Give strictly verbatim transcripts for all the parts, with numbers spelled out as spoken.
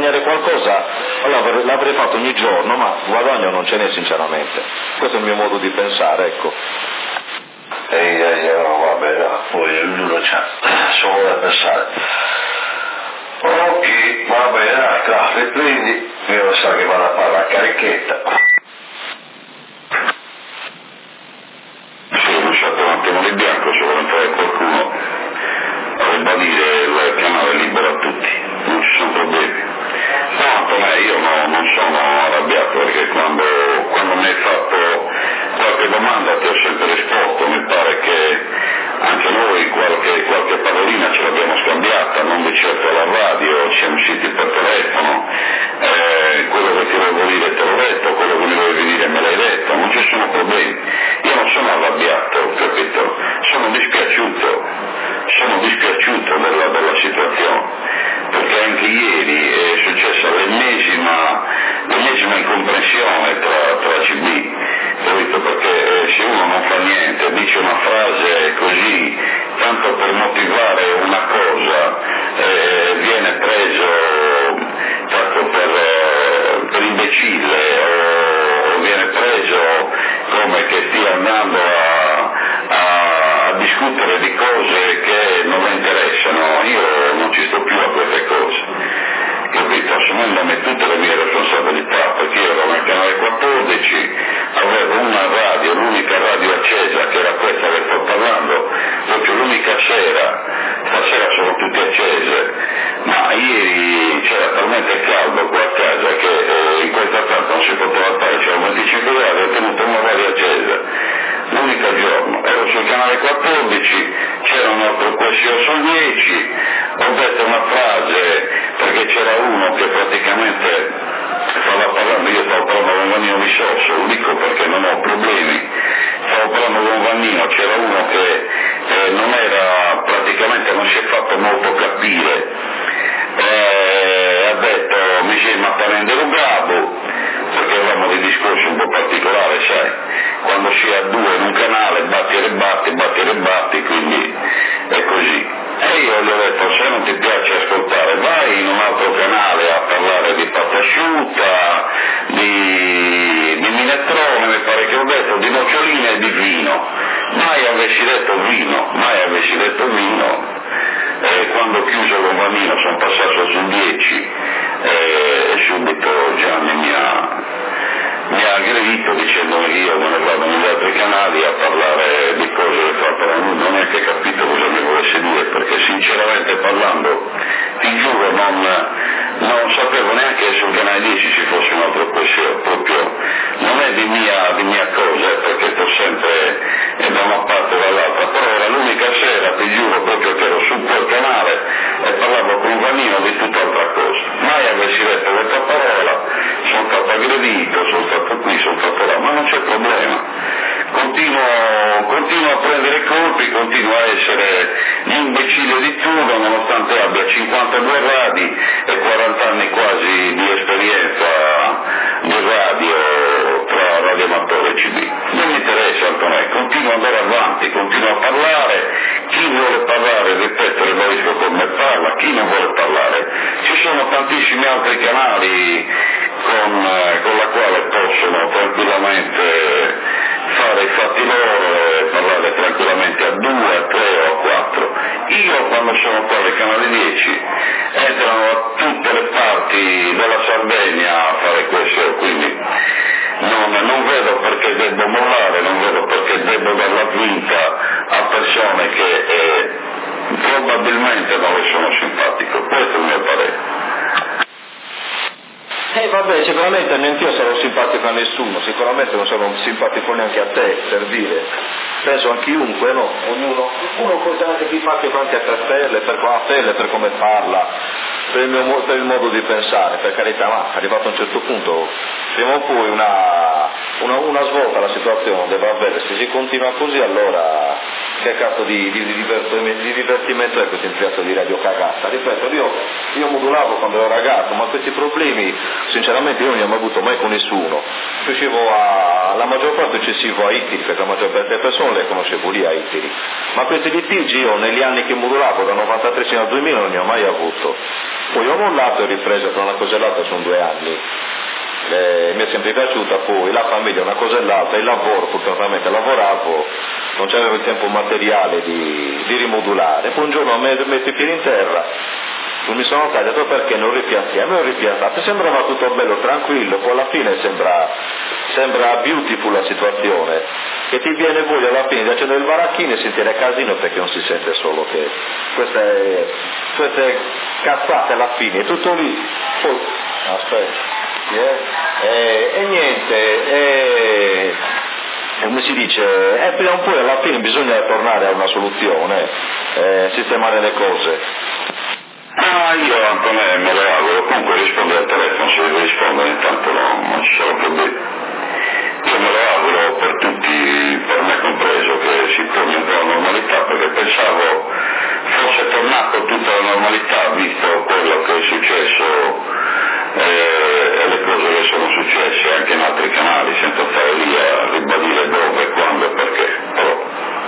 guadagnare qualcosa, allora l'avrei fatto ogni giorno, ma guadagno non ce n'è sinceramente. Questo è il mio modo di pensare, ecco. E io no, vabbè, no, poi ognuno c'ha solo da pensare. Ok, va bene, grazie, quindi io so che vado a fare la carichetta. Sono lasciato un attimo di bianco, se vuole entrare qualcuno a ribadire il canale libero a tutti, non ci sono problemi. No, Antonio, io no, non sono arrabbiato perché quando, quando mi hai fatto qualche domanda ti ho sempre risposto, mi pare che anche noi qualche, qualche parolina ce l'abbiamo scambiata, non di certo alla radio, siamo usciti per telefono, eh, quello che ti volevo dire te l'ho detto, quello che mi volevi dire me l'hai detto, non ci sono problemi. Io non sono arrabbiato, capito? Sono dispiaciuto, sono dispiaciuto della, della situazione, perché anche ieri è successa l'ennesima, l'ennesima incomprensione tra, tra C B, capito? Perché eh, se uno non fa niente, dice una frase così, tanto per motivare una cosa, eh, viene preso tanto per, eh, per imbecille o viene preso come che stia andando a, a, a discutere di cose che non le interessano. Io non ci sto più a queste cose, capito? Assumendomi tutte le mie responsabilità, perché io ero nel canale quattordici, avevo una radio, l'unica radio accesa che era questa che sto parlando, proprio l'unica sera, stasera sono tutte accese, ma ieri c'era talmente caldo qua a casa che eh, in questa stanza non si poteva stare, c'erano venticinque gradi, ho tenuto una radio accesa, l'unico giorno, ero sul canale quattordici, c'era un altro quesito sul dieci, ho detto una frase perché c'era uno che praticamente stava parlando, io stavo parlando con Vannino di Sosso, lo dico perché non ho problemi, stavo parlando con Vannino, c'era uno che eh, non era, praticamente non si è fatto molto capire, eh, ha detto mi sei mattanendo rugabo, perché avevamo dei discorsi un po' particolari, sai, quando si è a due in un canale batti e rebatti, batti e rebatti, quindi è così. E io gli ho detto, se non ti piace ascoltare, vai in un altro canale a parlare di pasta asciutta, di, di minestrone, mi pare che ho detto, di noccioline e di vino. Mai avessi detto vino, mai avessi detto vino. Eh, quando ho chiuso con Vannino sono passato sul dieci eh, e subito Gianni mi ha, mi ha aggredito dicendomi che io me ne vado negli altri canali a parlare di cose che fa, però non ho neanche capito cosa mi volesse dire, perché sinceramente parlando ti giuro non, non sapevo neanche che sul canale dieci ci fosse un altro quesito, proprio non è di mia, di mia cosa, perché sto sempre eh, da una parte o dall'altra, però era l'unica sera, ti giuro proprio che ero su quel canale e parlavo con Vannino di tutt'altra cosa, mai avessi detto questa parola, sono stato aggredito, sono stato qui, sono stato là, ma non c'è problema, continuo, continuo a prendere colpi, continuo a essere l'imbecille di turno nonostante abbia cinquantadue radi e quaranta anni quasi di esperienza di radio tra radioamatore e C B. Non mi interessa Antonio, continuo ad andare avanti, continuo a parlare, chi vuole parlare, ripeto, ribadisco con me parla, chi non vuole parlare. Ci sono tantissimi altri canali con, eh, con la quale possono tranquillamente fare i fatti loro e parlare tranquillamente a due, a tre o a quattro. Io quando sono qua al canale dieci entrano a tutte le parti della Sardegna a fare questo, quindi non, non vedo perché devo mollare, non vedo perché devo dar la vinta a persone che eh, probabilmente non le sono simpatico, questo è il mio parere. Eh vabbè, sicuramente neanch'io sarò simpatico a nessuno, sicuramente non sono simpatico neanche a te, per dire. Penso a chiunque, no? Ognuno, uno può essere anche simpatico anche a te stelle, per la pelle, per come parla, per il, mio, per il modo di pensare, per carità, ma arrivato a un certo punto, prima o poi una, una, una svolta alla situazione deve avere, se si continua così allora che cazzo di, di, di, divertimento, di divertimento è questo impianto di radio cagata? Ripeto, io, io modulavo quando ero ragazzo, ma questi problemi sinceramente io non li ho mai avuto mai con nessuno. Riuscivo a, la maggior parte eccessivo a Ittiri, perché la maggior parte delle persone le conoscevo lì a Ittiri, ma questi litigi io negli anni che modulavo dal novantatré fino al duemila non ne ho mai avuto. Poi ho mollato e ripreso tra una cosa e l'altra, sono due anni. Eh, mi è sempre piaciuta, poi la famiglia una cosa e l'altra, il lavoro, fortunatamente lavoravo, non c'avevo il tempo materiale di, di rimodulare. Poi un giorno mi metto i piedi in terra, non mi sono tagliato perché non ripiazziamo, non ripiazzato, sembrava tutto bello, tranquillo, poi alla fine sembra, sembra beautiful la situazione, che ti viene voglia alla fine di accendere il baracchino e sentire casino perché non si sente solo che queste, queste cazzate alla fine, è tutto lì, poi, aspetta. Yeah. E, e niente, e, come si dice, e prima o poi alla fine bisogna tornare a una soluzione, eh, sistemare le cose. Ah, io Antonio me lo auguro, comunque rispondo al telefono, se devo rispondere intanto no, non ci sono problemi. Io me lo auguro per tutti, per me compreso, che si torni un po' alla normalità, perché pensavo fosse tornato tutta la normalità, visto quello che è successo e le cose che sono successe anche in altri canali, senza stare lì a ribadire dove, quando e perché. Però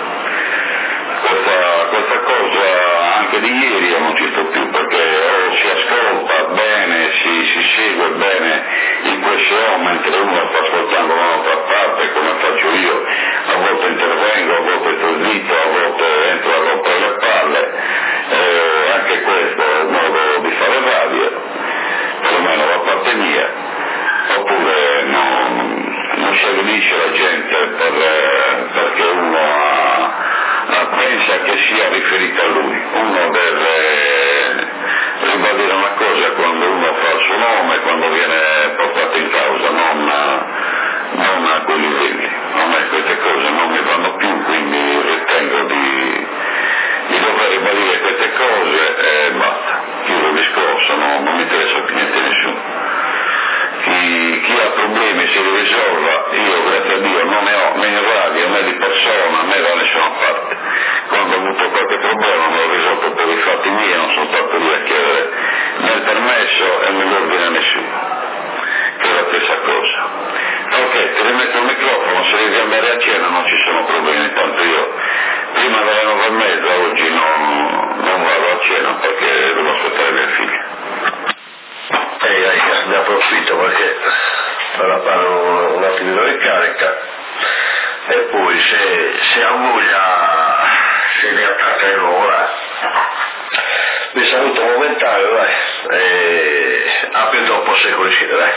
questa, questa cosa anche di ieri io non ci sto più, perché o si ascolta bene, si, si segue bene il Q S O mentre uno sta ascoltando da un'altra parte, come faccio io, a volte intervengo, a volte sto zitto, a volte entro a rompere le palle, eh, anche questo è un modo di fare radio, perlomeno da parte mia, oppure non, non si aggredisce la gente per, perché uno ha, ha, pensa che sia riferito a lui. Uno deve ribadire una cosa quando uno fa il suo nome, quando viene portato in causa, non, non a quei livelli. A me queste cose non mi vanno più, quindi ritengo di, di dover ribadire queste cose e basta. Chiudo il discorso, no, non mi interessa più niente a nessuno. Chi, chi ha problemi si li risolva, io grazie a Dio non ne ho né in radio né di persona né da nessuna parte. Quando ho avuto qualche problema me l'ho risolto per i fatti miei, non sono stato lì a chiedere né il permesso e né l'ordine a nessuno, che è la stessa cosa. Ok, ti rimetto il microfono, se devi andare a cena non ci sono problemi, tanto io prima delle nove e mezza oggi non, non vado a cena perché devo aspettare mia figlia. Ehi, raga, ne approfitto perché ora parlo un, un attimino di carica e poi se, se ha voglia si riattacca in ora. Vi saluto momentaneo, dai, e a più dopo se coincide, dai.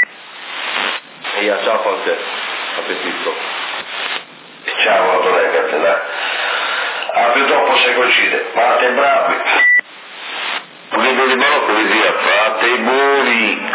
E io ciao Forte, appetito. Ciao Antonio, dai. A più dopo se coincide, fate bravi. Vedo di Marocco di via, fate i buoni.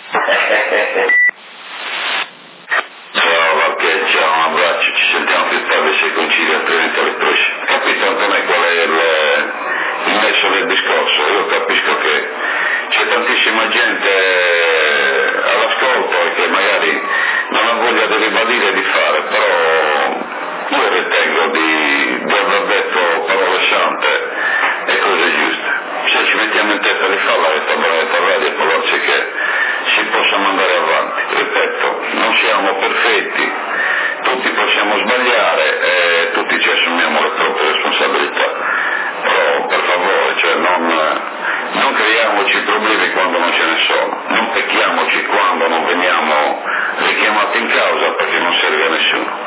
Ciao Marchè, ciao, un abbraccio, ci sentiamo più tardi se coincide, altrimenti alle prossime. Capito Antonio qual è il, il nesso del discorso? Io capisco che c'è tantissima gente all'ascolto e che magari non ha voglia di ribadire e di fare, però io ritengo di, di aver detto parole sante e cose giuste. Se ci mettiamo in testa di farla questa bonetta radio, può darsi che si possano andare avanti. Ripeto, non siamo perfetti, tutti possiamo sbagliare e tutti ci assumiamo le proprie responsabilità. Però per favore, cioè, non, non creiamoci problemi quando non ce ne sono, non pecchiamoci quando non veniamo richiamati in causa perché non serve a nessuno.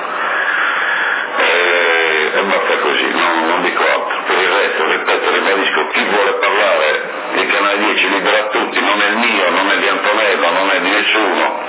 E, e basta così, non, non dico altro. Per il resto, ripeto, ribadisco, chi vuole parlare, il canale dieci libera a tutti, non è il mio, non è di Antonella, non è di nessuno.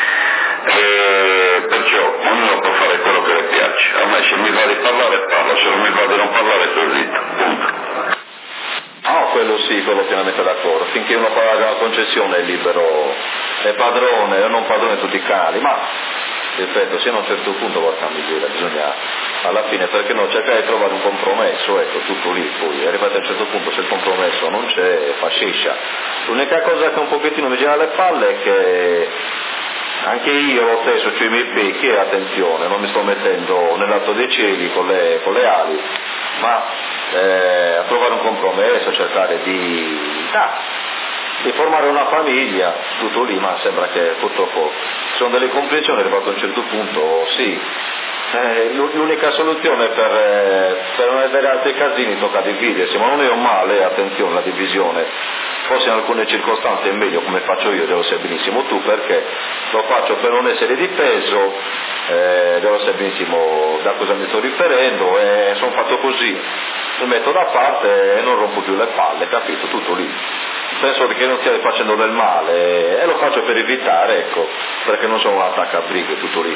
E perciò ognuno può fare quello che le piace. A me se mi va di parlare parlo, se non mi va di non parlare sto zitto, punto. Ah, quello sì, quello pienamente d'accordo. Finché uno paga la concessione è libero, è padrone o non padrone tutti i canali, ma ripeto, sino a un certo punto porca miseria, bisogna alla fine, perché no, cercare di trovare un compromesso, ecco, tutto lì, poi arrivati a un certo punto se il compromesso non c'è, fa sciscia. L'unica cosa che un pochettino mi gira alle palle è che anche io lo stesso, cioè i miei pecchi, e attenzione, non mi sto mettendo nell'alto dei cieli con le, con le ali, ma eh, a trovare un compromesso, a cercare di, ah, di formare una famiglia, tutto lì, ma sembra che purtroppo ci sono delle comprensioni arrivato a un certo punto, sì. Eh, l'unica soluzione per, eh, per non avere altri casini tocca dividersi, ma non è un male, attenzione, la divisione, forse in alcune circostanze è meglio, come faccio io, già lo sai benissimo tu, perché lo faccio per non essere di peso, eh, già lo sai benissimo da cosa mi sto riferendo, e sono fatto così, mi metto da parte e non rompo più le palle, capito? Tutto lì. Penso che non stia facendo del male e lo faccio per evitare, ecco, perché non sono un attaccabrighe, tutto lì.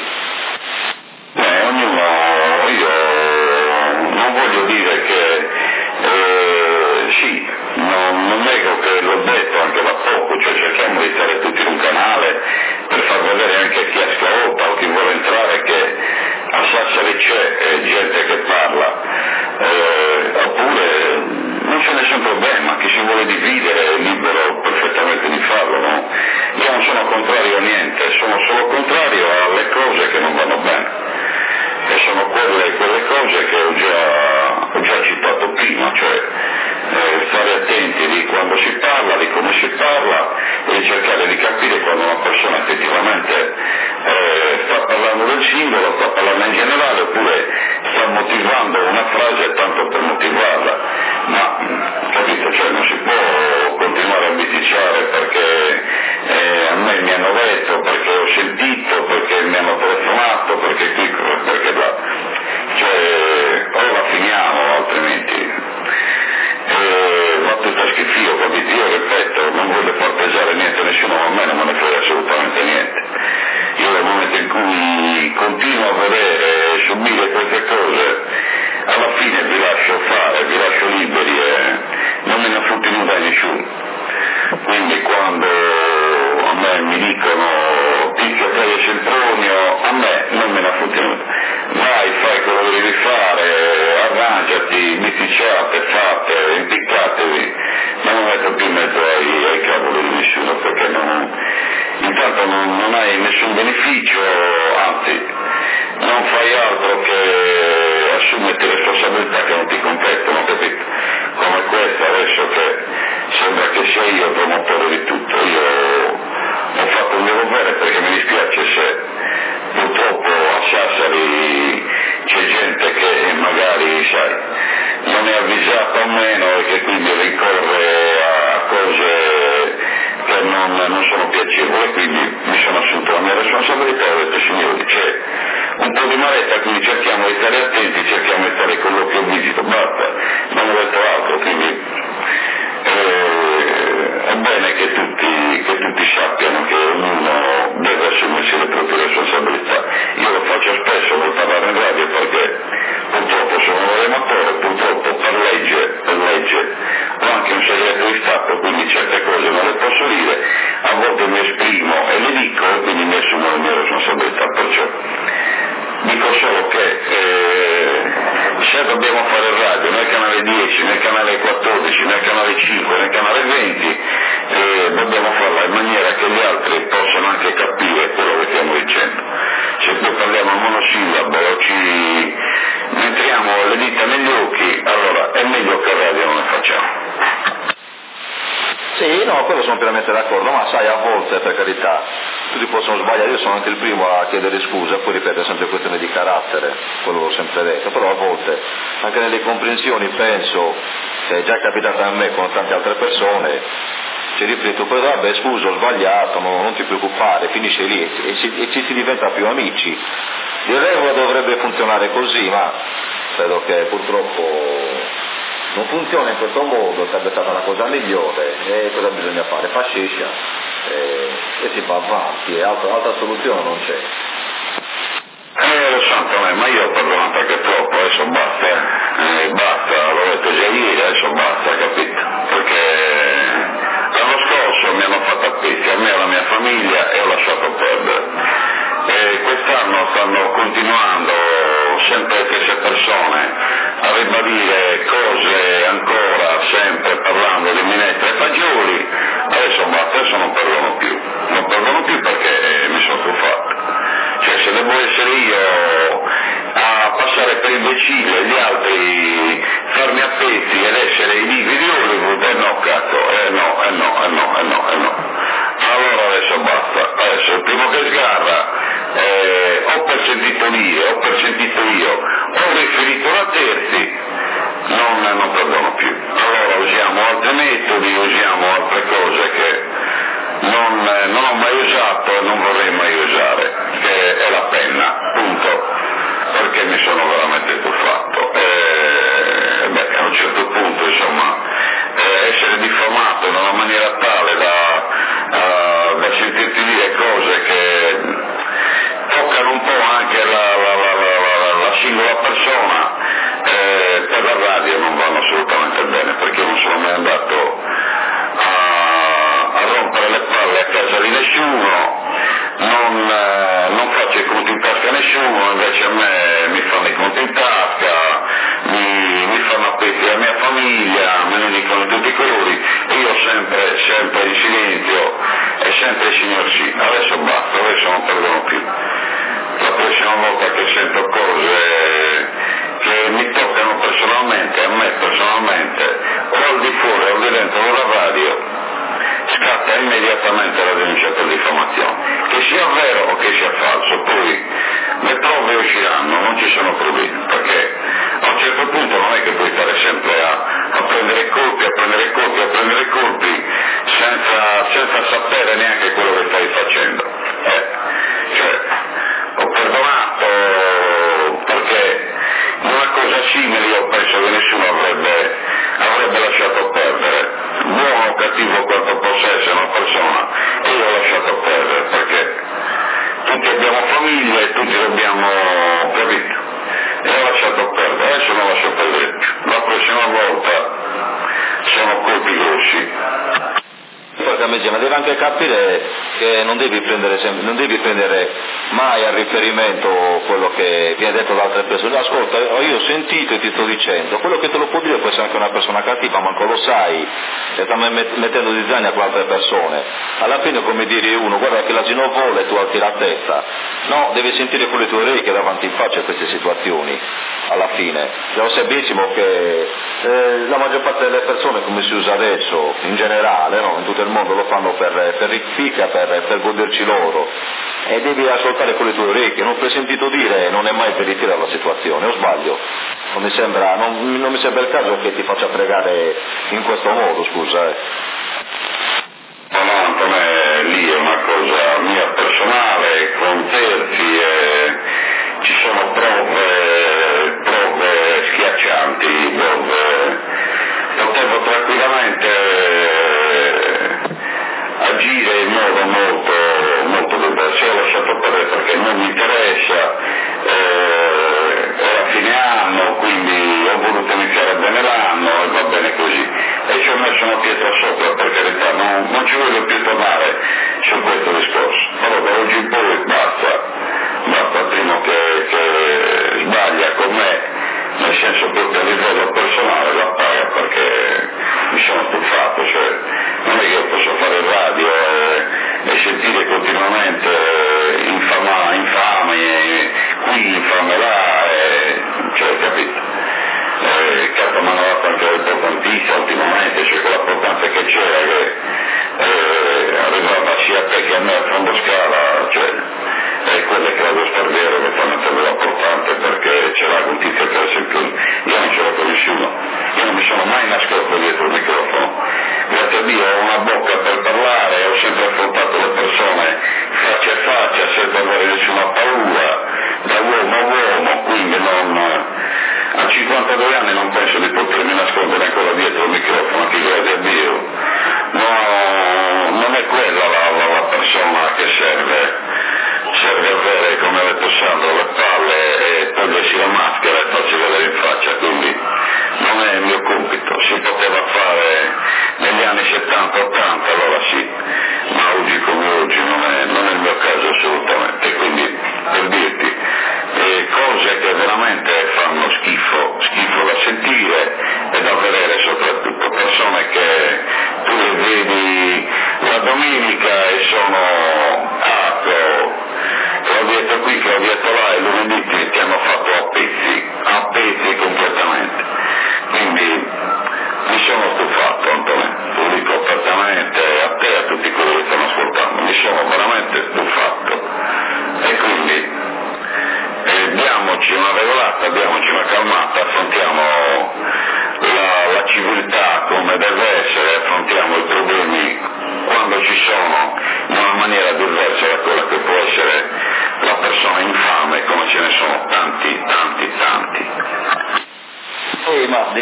Eh, ognuno, io non voglio dire che, eh, sì, non, non nego che l'ho detto anche da poco, cioè cerchiamo di stare tutti in un canale per far vedere anche a chi ascolta o chi vuole entrare che a Sassari c'è eh, gente che parla, eh, oppure non c'è nessun problema, chi si vuole dividere è libero perfettamente di farlo, no? Io non sono contrario a niente, sono solo contrario alle cose che non vanno bene. E sono quelle, quelle cose che ho già, ho già citato prima, cioè eh, stare attenti di quando si parla, di come si parla e cercare di capire quando una persona effettivamente eh, sta parlando del singolo, sta parlando in generale oppure sta motivando una frase tanto per motivarla, ma capito, cioè non si può continuare a bisticciare perché eh, a me mi hanno detto, perché ho sentito, perché mi hanno telefonato, perché qui, perché là, cioè ora la finiamo altrimenti eh, va tutta schifio, capito? Io ripeto, non voglio far pesare niente a nessuno, ma a me non me ne frega assolutamente niente. Io nel momento in cui continuo a vedere e subire queste cose, alla fine vi lascio fare, vi lascio liberi e non me ne fotti nulla a nessuno. Quindi quando a me mi dicono picchia te e Sempronio, a me non me ne fotti nulla. Vai, fai quello che devi fare, arrangiati, bisticciate, fate, impiccatevi, ma non metto più in mezzo ai, ai cavoli di nessuno, perché non, intanto non, non hai nessun beneficio, anzi, non fai altro che assumerti responsabilità che non ti competono, capito? Come questa adesso che sembra che sia io il promotore di tutto. Io ho fatto il mio dovere perché mi dispiace se purtroppo a Sassari c'è gente che magari, sai, non è avvisata o meno e che quindi ricorre a cose che non, non sono piacevoli, quindi mi sono assunto la mia responsabilità e ho detto signori c'è un po' di maretta, quindi cerchiamo di stare attenti, cerchiamo di stare con l'occhio visito, basta, non ho detto altro, quindi eh, è bene che tutti, che tutti sappiano che ognuno deve assumersi le proprie responsabilità. Io lo faccio spesso per parlare in radio perché purtroppo sono un relatore, purtroppo per legge, per legge ho anche un segreto di Stato, quindi certe cose non le posso dire, a volte mi esprimo e le dico e quindi mi assumo le mie responsabilità, perciò dico solo che eh, se dobbiamo fare radio nel canale dieci, nel canale quattordici, nel canale cinque, nel canale venti, eh, dobbiamo farla in maniera che gli altri possano anche capire quello che stiamo dicendo. Se poi parliamo a monosillabo o ci mettiamo le dita negli occhi, allora è meglio che radio non ne facciamo. Sì, no, quello sono pienamente d'accordo, ma sai, a volte, per carità, tutti possono sbagliare, io sono anche il primo a chiedere scusa, poi ripeto, è sempre questione di carattere, quello l'ho sempre detto, però a volte, anche nelle comprensioni, penso, che è già capitata a me con tante altre persone, ci rifletto, poi vabbè, scusa, ho sbagliato, no, non ti preoccupare, finisce lì e, ci, e ci si diventa più amici. Il regola dovrebbe funzionare così, ma credo che purtroppo non funziona in questo modo, sarebbe stata la cosa migliore, e cosa bisogna fare? Fa sciscia e, e si va avanti, e altra, altra soluzione non c'è. Eh, lo santo me, ma io ho perdonato anche troppo, adesso basta, eh, basta, l'ho detto già ieri, adesso basta, capito? Perché l'anno scorso mi hanno fatto a pezzi a me e alla mia famiglia e ho lasciato perdere. E quest'anno stanno continuando sempre le stesse persone a ribadire cose ancora sempre parlando di minestre e fagioli, adesso basta, adesso non perdono più, non perdono più perché mi sono truffato ho mai usato e non vorrei mai usare, che è la penna, punto, perché mi sono veramente tuffato. E, beh, a un certo punto, insomma, eh, essere diffamato in una maniera tale da, uh, da sentirti dire cose che toccano un po' anche la, la, la, la, la singola persona, eh, per la radio non vanno assolutamente bene, perché io non sono mai andato a, a rompere le palle a casa di nessuno, non, eh, non faccio i conti in tasca a nessuno, invece a me mi fanno i conti in tasca, mi, mi fanno appeti la mia famiglia, me ne dicono di tutti i colori, e io sempre, sempre in silenzio e sempre il signor sì. Adesso basta, adesso non perdono più. La prossima volta che sento cose che mi toccano personalmente, a me personalmente, o al di fuori o al di dentro della radio, scatta immediatamente la denuncia per diffamazione, che sia vero o che sia falso, poi le prove usciranno, non ci sono problemi, perché a un certo punto non è che puoi stare sempre a, a prendere colpi, a prendere colpi, a prendere colpi, senza, senza sapere neanche quello che stai facendo. Eh, cioè, ho perdonato perché una cosa simile io penso che nessuno avrebbe, avrebbe lasciato perdere, buono o cattivo quanto possa essere una persona, e io ho lasciato perdere, perché tutti abbiamo famiglia e tutti dobbiamo, capito? E ho lasciato perdere, adesso non lascio perdere più, la prossima volta sono colpi grossi. Ma devi anche capire che non devi prendere sem- non devi prendere mai a riferimento quello che viene detto da altre persone. Ascolta, io ho sentito e ti sto dicendo, quello che te lo può dire può essere anche una persona cattiva, ma ancora lo sai, e sta met- mettendo di zania con altre persone. Alla fine è come dire uno, guarda che l'asino vola e tu alzi la testa. No, devi sentire con le tue orecchie davanti in faccia queste situazioni. Alla fine, lo sai benissimo che eh, la maggior parte delle persone, come si usa adesso, in generale, no? In tutto il mondo lo fanno per, per ricchicca, per, per goderci loro, e devi ascoltare con le tue orecchie, non per sentito dire non è mai per ritirare la situazione, o sbaglio? Non mi sembra, non, non mi sembra il caso che ti faccia pregare in questo modo, scusa. Eh. No, no, Antonio, lì è una cosa mia personale, con terzi, e ci sono prove, prove schiaccianti, dove potevo tranquillamente agire in modo molto, molto diverso. Ho lasciato perdere perché non mi interessa, eh, era fine anno, quindi ho voluto iniziare bene l'anno e va bene così. E ci ho messo una pietra sopra, per carità, non, non ci voglio più tornare su questo discorso. Però da oggi in poi basta, basta prima che, che sbaglia con me, nel senso proprio a livello personale la paga, perché mi sono stufato, cioè non è che io posso fare radio e, e sentire continuamente infama, infami, qui infame là, e, cioè capito? Eh, Capo mi hanno dato anche l'importantissima ultimamente, cioè quella importanza che c'era, che eh, arrivava sia a te che a me a fondo scala, cioè e quelle che avevo Sparviero che fanno la importante, perché c'era un tizio per esempio, io non ce l'ho con nessuno, io non mi sono mai nascosto dietro il microfono, grazie a Dio ho una bocca per parlare, ho sempre affrontato le persone faccia a faccia senza avere nessuna paura, da uomo a uomo, quindi non, a cinquantadue anni non penso di potermi nascondere ancora dietro il microfono, anche grazie a Dio, no, non è quella la, la, la persona che serve. Serve avere, come ha detto Sandro, le palle e togliersi la maschera e farci vedere in faccia, quindi non è il mio compito. Si poteva fare negli anni settanta ottanta, allora sì, ma oggi come oggi non è, non è il mio caso assolutamente, quindi per dirti eh, cose che veramente fanno schifo, schifo da sentire e da vedere, soprattutto persone che tu le vedi la domenica e sono ah, Claudietto qui, Claudietto là, e lunedì ti hanno fatto a pezzi, a pezzi completamente. Quindi mi sono stufato, Antonio, lo dico apertamente a te e a tutti quelli che stanno ascoltando, mi sono veramente stufato. E quindi eh, diamoci una regolata, diamoci una calmata, affrontiamo la, la civiltà come deve essere, affrontiamo i problemi quando ci sono in una maniera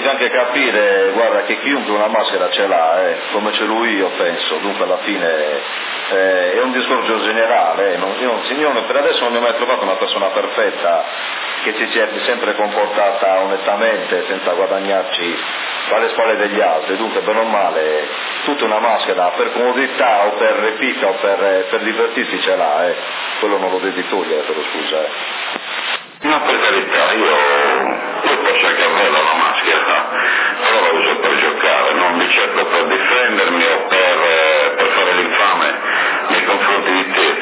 bisogna anche capire, guarda, che chiunque una maschera ce l'ha, eh, come ce l'ho io penso, dunque alla fine eh, è un discorso generale, eh, non, io, signore, per adesso non mi ho mai trovato una persona perfetta che si sia sempre comportata onestamente senza guadagnarci alle spalle degli altri, dunque bene o male tutta una maschera per comodità o per repita o per, per divertirsi ce l'ha, eh. Quello non lo devi togliere, però scusa. Eh. No, per carità, io, io posso anche averla la maschera, però la uso per giocare, non di certo per difendermi o per, eh, per fare l'infame nei confronti di te.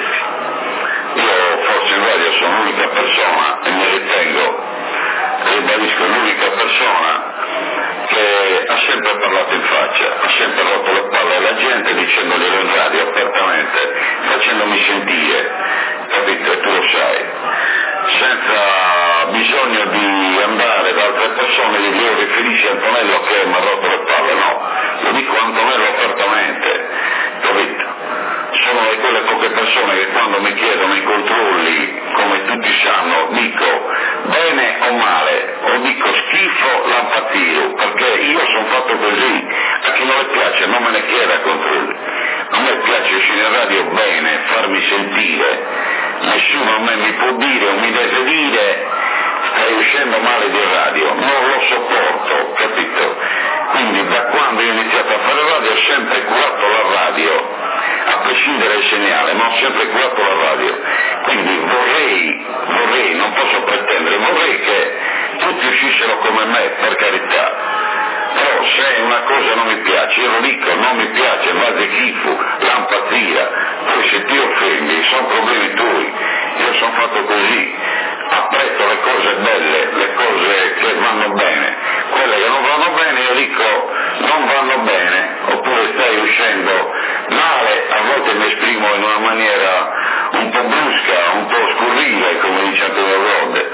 Io forse in radio sono l'unica persona, e mi ritengo, ribadisco, l'unica persona che ha sempre parlato in faccia, ha sempre rotto le palle alla gente dicendoglielo in radio apertamente, facendomi sentire, capito? E tu lo sai, senza bisogno di andare da altre persone e di dire riferisci a Antonello che mi ha rotto le palle, no, lo dico a Antonello apertamente, capito? Sono di quelle poche persone che quando mi chiedono i controlli, come tutti sanno, dico bene o male, o dico schifo, lampadiro, perché io sono fatto così, a chi non le piace non me ne chieda controlli, a me piace uscire in radio bene, farmi sentire, nessuno a me mi può dire o mi deve dire stai uscendo male di radio, non lo sopporto, capito? Quindi da quando ho iniziato a fare radio ho sempre curato la radio, a prescindere dal segnale, ma ho sempre curato la radio, quindi vorrei, vorrei, non posso pretendere, vorrei che tutti uscissero come me, per carità, però se una cosa non mi piace, io lo dico, non mi piace, va di schifo, l'empatia, poi se ti offendi, sono problemi tuoi, io sono fatto così, apprezzo le cose belle, le cose che vanno bene, quelle che non vanno bene io dico non vanno bene, oppure stai uscendo male, a volte mi esprimo in una maniera un po' brusca, un po' scurrile, come dice Antonio Gronde,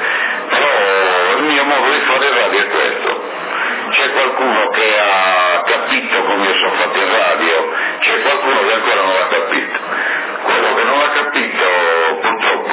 però il mio modo di fare radio è questo. C'è qualcuno che ha capito come io sono fatto in radio, c'è qualcuno che ancora non l'ha capito. Quello che non l'ha capito purtroppo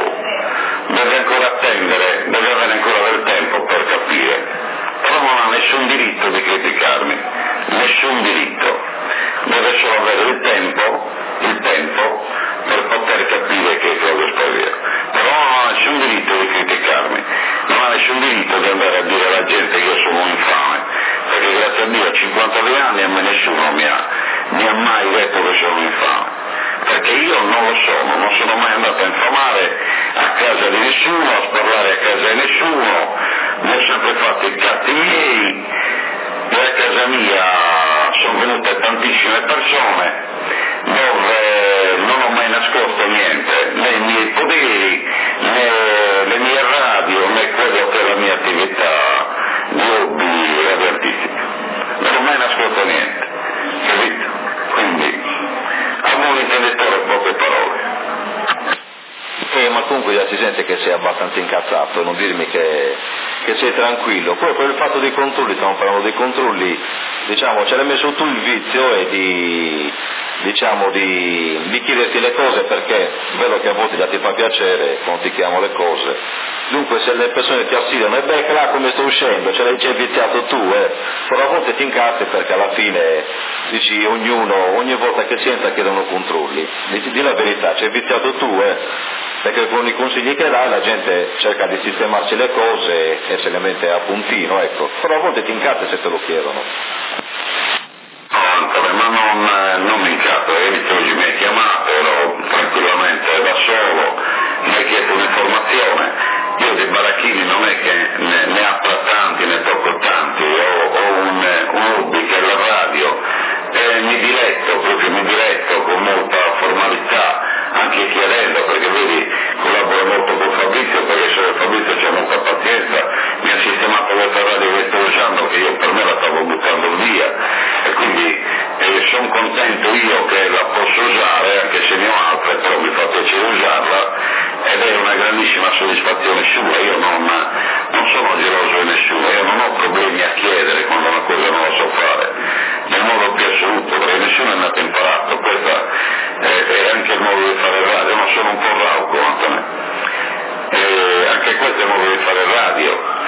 deve ancora attendere, deve avere ancora del tempo per capire, però non ha nessun diritto di criticarmi, nessun diritto, deve solo avere il tempo, il tempo per poter capire che cosa sto vero, però non ha nessun diritto di criticarmi, non ha nessun diritto di andare a dire alla gente che io sono un infame, perché grazie a Dio a cinquantadue anni a me nessuno mi ha, mi ha mai detto che sono un infame, perché io non lo sono, non sono mai andato a infamare a casa di nessuno, a sparlare a casa di nessuno, mi ho sempre fatto i catti miei, e a casa mia sono venute tantissime persone dove non ho mai nascosto niente, né i miei poderi, né le mie radio, né quello che è la mia attività di hobby radioartistica, non ho mai nascosto niente, capito? Quindi a buon intenditore poche parole. Eh, ma comunque già si sente che sei abbastanza incazzato, non dirmi che, che sei tranquillo. Poi per il fatto dei controlli, stiamo parlando dei controlli, diciamo, ce l'hai messo tu il vizio e di, diciamo, di, di chiederti le cose perché vedo che a volte già ti fa piacere quando ti chiamo le cose. Dunque se le persone ti assidono, e beh, là come sto uscendo, ce l'hai già viziato tu, eh. Però a volte ti incazzi perché alla fine dici ognuno, ogni volta che si entra chiedono controlli. Dici, di la verità, ci hai viziato tu, eh. Perché con i consigli che dai la gente cerca di sistemarsi le cose e se le mette a puntino, ecco. Però a volte ti incazzi se te lo chiedono. No, ma non, non mi incazzo, io oggi mi hai chiamato, ero tranquillamente da solo, mi hai chiesto un'informazione, io dei baracchini non è che ne, ne apra tanti, ne tocco tanti, ho, ho un, un hobby che è la radio e mi diletto, proprio mi diletto con molta formalità, anche chiarendo, perché vedi, collaboro molto con Fabrizio, perché se Fabrizio c'ha molta pazienza, mi ha sistemato questa radio che sto usando, che io per me la stavo buttando via, e quindi eh, sono contento io che la posso usare, anche se ne ho altre, però mi fa piacere usarla, ed è una grandissima soddisfazione sua, io non, non sono geloso di nessuno, io non ho problemi a chiedere quando una cosa non la so fare, nel modo più assoluto, perché nessuno è nato imparato, questa è, è anche il modo di fare radio, ma sono un po' rauco, Antonio. E anche questo è il modo di fare radio,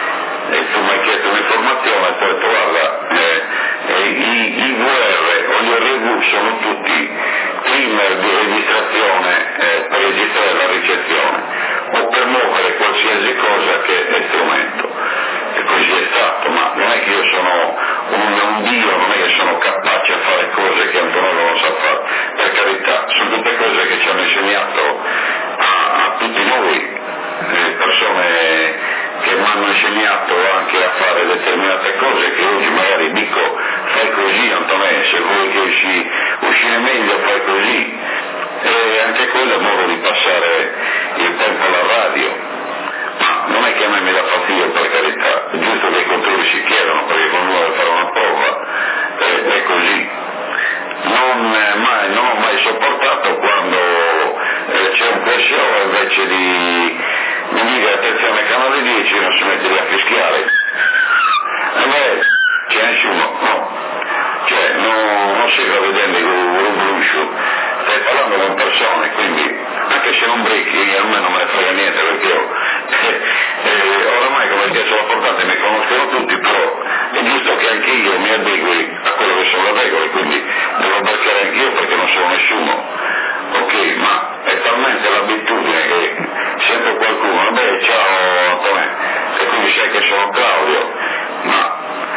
e tu mi hai chiesto un'informazione e poi ho detto guarda, eh, eh, i, i V R o gli R V sono tutti primer di registrazione eh, per registrare la ricezione o per muovere qualsiasi cosa che è strumento. E così è stato, ma non è che io sono un, un dio, non è che sono capace a fare cose che Antonello non sa fare, per carità, sono tutte cose che ci hanno insegnato a, a tutti noi, eh, persone che mi hanno insegnato anche a fare determinate cose che oggi magari dico fai così Antonello, se vuoi che usci, uscire meglio fai così, e anche quello è modo di passare il tempo alla radio. Ma non è che a me mi dà fastidio, per carità, è giusto che i controlli si chiedano perché qualcuno deve fare una prova, eh, è così. Non, eh, mai, non ho mai sopportato quando eh, c'è un quesito invece di mi dica attenzione canale dieci non si mette lì a fischiare. A me c'è nessuno, no. Cioè non, non si sta vedendo il bruscio, stai parlando con persone, quindi anche se non becchi a me non me ne frega niente perché io eh, eh, oramai come ti sono portati mi conoscono tutti, però è giusto che anche io mi adegui a quello che sono le regole, quindi devo beccare anch'io perché non sono nessuno. Ok, ma è talmente l'abitudine che sento qualcuno, beh ciao Antonio, e quindi sai che sono Claudio, ma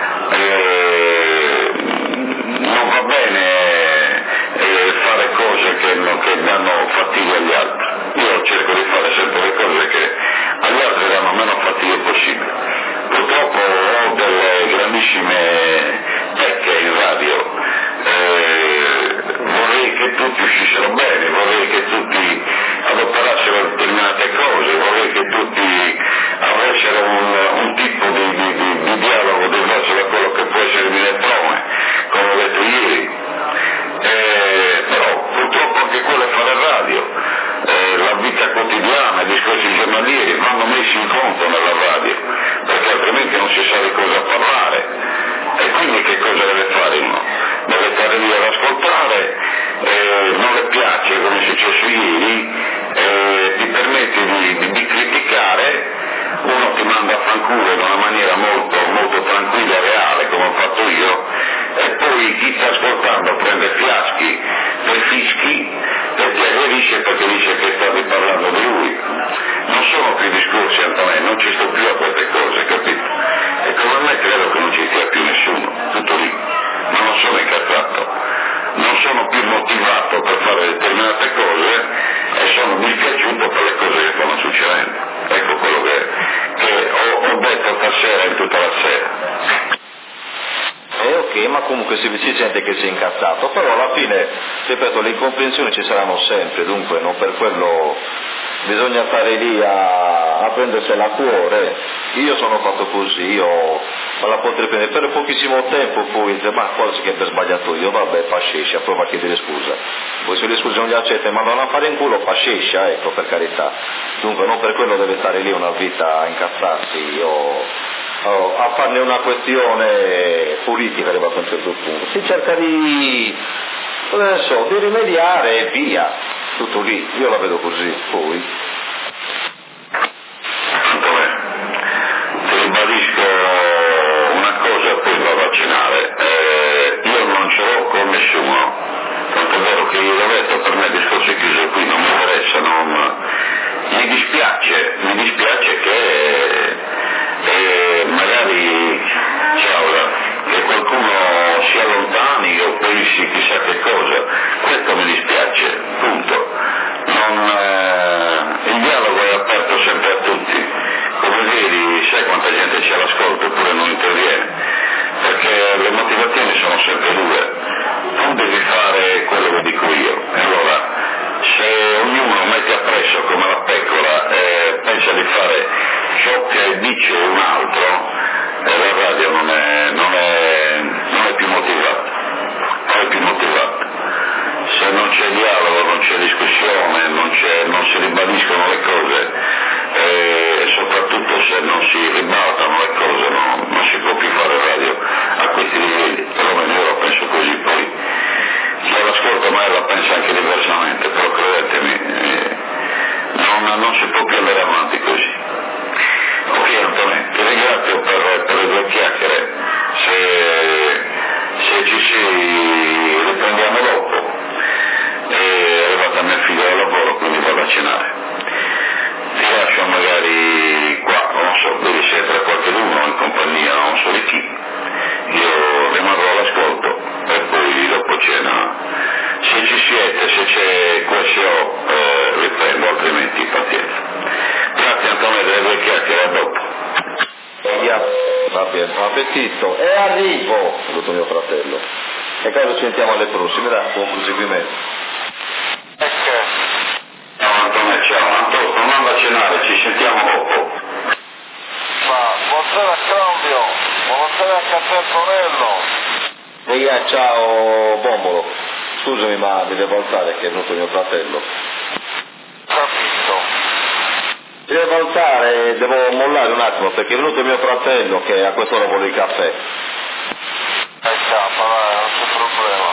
eh, non va bene eh, fare cose che, non, che danno fastidio agli altri. Io cerco di fare sempre le cose che agli altri danno meno fastidio possibile. Purtroppo ho delle grandissime pecche in radio, eh, vorrei che tutti uscissero bene, vorrei che tutti adotterassero determinate cose, vorrei che tutti avessero un, un tipo di, di, di, di dialogo diverso da quello che può essere di Elettrone, come ho detto ieri, eh, però purtroppo anche quello è fare radio, eh, la vita quotidiana, i discorsi giornalieri vanno messi in conto nella radio, perché altrimenti non si sa di cosa parlare, e quindi che cosa deve fare uno? Deve stare lì ad ascoltare, eh, non le piace come è successo ieri, eh, ti permette di, di, di criticare, uno ti manda a fanculo in una maniera molto, molto tranquilla e reale come ho fatto io, e poi chi sta ascoltando prende fiaschi per fischi e ti aggredisce perché dice che stavi parlando di lui. Non sono più discorsi Antonello, non ci sto più a queste cose, capito? E come me credo che non ci sia più nessuno, tutto lì, ma non sono incazzato, non sono più motivato per fare determinate cose e sono dispiaciuto per le cose che stanno succedendo. Ecco quello che, che ho, ho detto stasera in tutta la sera. È ok, ma comunque si, si sente che si è incazzato, però alla fine, ripeto, le incomprensioni ci saranno sempre, dunque non per quello bisogna stare lì a, a prendersela a cuore. Io sono fatto così, io la potrei prendere per pochissimo tempo, poi dice, ma quasi che per sbagliato io, vabbè, fascescia, prova a chiedere scusa. Poi se le scuse non gli accetta, ma non a fare in culo, fascescia, ecco, per carità. Dunque non per quello deve stare lì una vita a incazzarsi, io... Oh, a farne una questione politica arrivato a un certo punto. Si cerca di, non so, di rimediare e via, tutto lì, io la vedo così, poi. Antonio, ti ribadisco una cosa, poi va a vaccinare, eh, io non ce l'ho con nessuno, tanto è vero che io l'ho detto, per me il discorso è chiuso qui, non mi interessa, non... mi dispiace, mi dispiace che e magari ciao, che qualcuno si allontani o pensi chissà che cosa, questo mi dispiace, punto. Non, eh, cenare. Ti lascio magari qua, non so, dove sei tra qualcuno in compagnia, non so di chi. Io rimarrò all'ascolto e poi dopo cena, se ci siete, se c'è questo, eh, riprendo, altrimenti pazienza. Grazie Antonio delle due chiacchiere, a dopo. Yeah. Va bene, buon appetito. E arrivo, saluto mio fratello. E poi ci sentiamo alle prossime, dai, buon proseguimento. Ecco. Ciao Antonio, ciao. Antonio, tornando a cenare, ci sentiamo dopo. Ma buonasera Claudio, buonasera anche a te Antonello. E yeah, ciao Bombolo. Scusami ma mi devo alzare che è venuto mio fratello. Capito. Mi devo alzare, devo mollare un attimo perché è venuto mio fratello che a quest'ora vuole il caffè. Eh capa, dai, non c'è problema.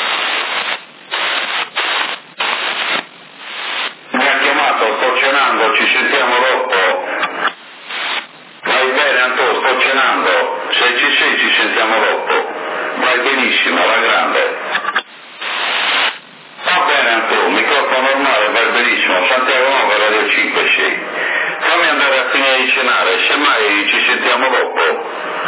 Mi ha chiamato, sto cenando, ci sentiamo dopo. Vai bene Antonio, sto cenando. Se ci sei ci sentiamo dopo. Vai benissimo, alla grande. Va bene Antonio, microfono normale, vai benissimo. Santiago nove, Radio cinque sei. Fammi andare a finire di cenare, semmai ci sentiamo dopo.